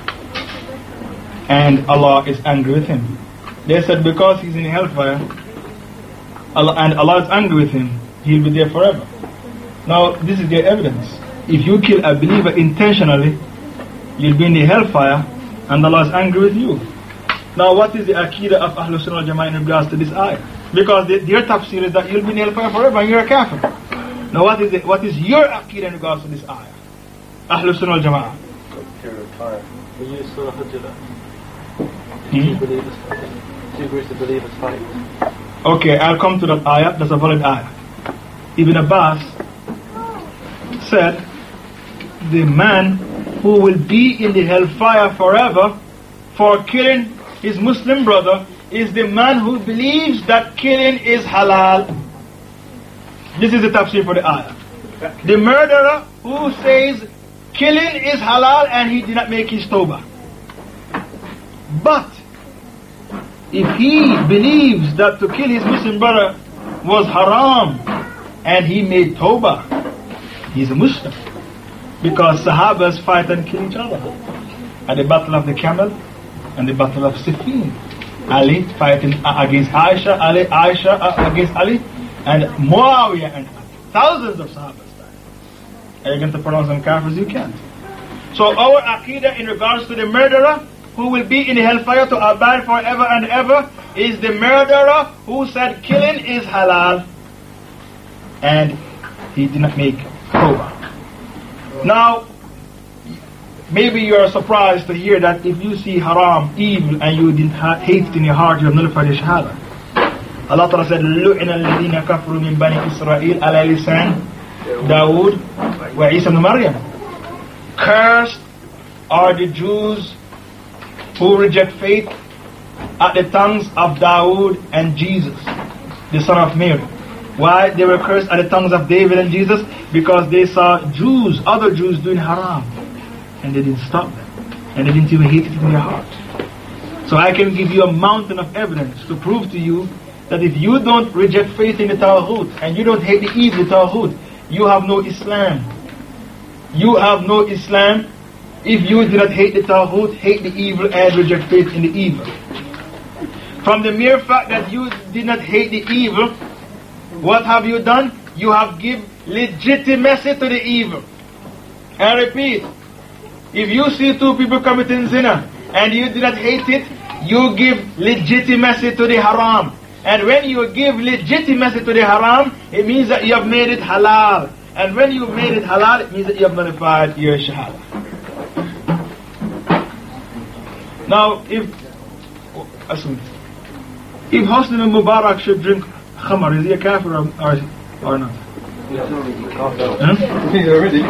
And Allah is angry with him. They said because he's in the hellfire, Allah is angry with him, he'll be there forever. Now, this is their evidence. If you kill a believer intentionally, you'll be in the hellfire, and Allah is angry with you. Now, what is the Aqidah of Ahlul Sunnah wal Jama'ah in regards to this ayah? Because their tafsir is that you'll be in the hellfire forever and you're a kafir. Now, what is your Aqidah in regards to this ayah? Ahlul Sunnah wal Jama'ah. Period of time. Do you agree to believe it's fight? Okay, I'll come to that ayah. That's a valid ayah. Ibn Abbas said, the man who will be in the hellfire forever for killing his Muslim brother is the man who believes that killing is halal. This is the tafsir for the ayah. The murderer who says killing is halal and he did not make his tawbah. But if he believes that to kill his Muslim brother was haram and he made tawbah, he's a Muslim. Because Sahabas fight and kill each other. At the battle of the Camel and the battle of Siffin. Ali fighting against Aisha, Aisha against Ali, and Muawiyah and thousands of Sahabas died. Are you going to pronounce them kafirs? You can't. So our aqidah in regards to the murderer who will be in the hellfire to abide forever and ever is the murderer who said killing is halal and he did not make tawbah. Now, maybe you are surprised to hear that if you see haram, evil, and you didn't hate it in your heart, you have nullified your shahada. Allah Ta'ala said, لُعِنَ الَّذِينَ كَفْرُوا مِنْ بَنِي إِسْرَائِيلَ عَلَى لِسَانِ دَاوُودَ وَعِيسَى بْنِ مَرْيَمَ. Cursed are the Jews who reject faith at the tongues of Dawood and Jesus, the son of Mary. Why they were cursed at the tongues of David and Jesus? Because they saw Jews, other Jews doing haram, and they didn't stop them, and they didn't even hate it in their heart. So I can give you a mountain of evidence to prove to you that if you don't reject faith in the Tawhid and you don't hate the evil Tawhid, you have no Islam. You have no Islam if you do not hate the Tawhid, hate the evil, and reject faith in the evil. From the mere fact that you did not hate the evil, what have you done? You have given legitimacy to the evil. I repeat, if you see two people committing zina and you do not hate it, you give legitimacy to the haram. And when you give legitimacy to the haram, it means that you have made it halal. And when you made it halal, it means that you have nullified your shahada. Now, if Hosni Mubarak should drink khamar, is he a kafir or not? He's already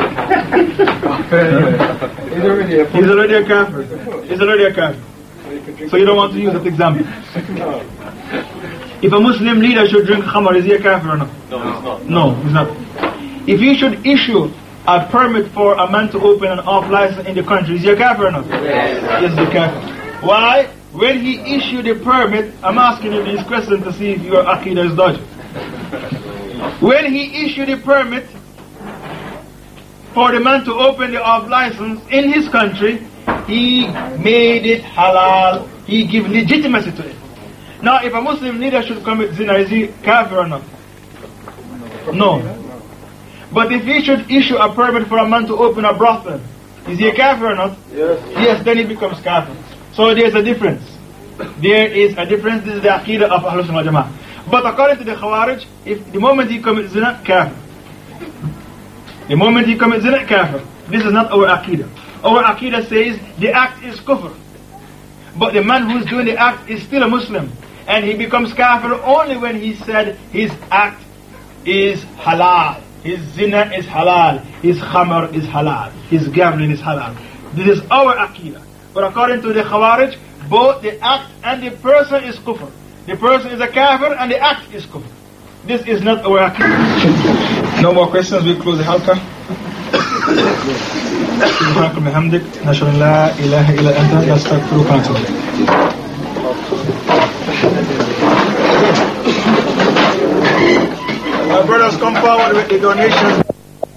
a kafir. He's already a kafir. So you don't want to use that example. If a Muslim leader should drink khamar, is he a kafir or not? No, he's not. No, he's not. If he should issue a permit for a man to open an off license in the country, is he a kafir or not? Yes, he's a kafir. Why? When he issued the permit, I'm asking you these questions to see if your aqidah is dodgy. When he issued the permit for the man to open the off license in his country, he made it halal. He gave legitimacy to it. Now, if a Muslim leader should commit zina, is he kafir or not? No. But if he should issue a permit for a man to open a brothel, is he a kafir or not? Yes. Yes, then he becomes kafir. So there's a difference. There is a difference. This is the aqidah of Ahlus Sunnah wal Jama'ah. But according to the Khawarij, if the moment he commits zina, kafir. The moment he commits zina, kafir. This is not our aqidah. Our aqidah says the act is kufr. But the man who's doing the act is still a Muslim. And he becomes kafir only when he said his act is halal. His zina is halal. His khamar is halal. His gambling is halal. This is our aqidah. But according to the Khawarij, both the act and the person is kufr. The person is a kafir and the act is kufr. This is not our aqidah. No more questions. We close the halqa. سبحانك وبحمدك نشهد أن لا إله إلا أنت نستغفرك ونتوب إليك. My brothers, come forward with the donations.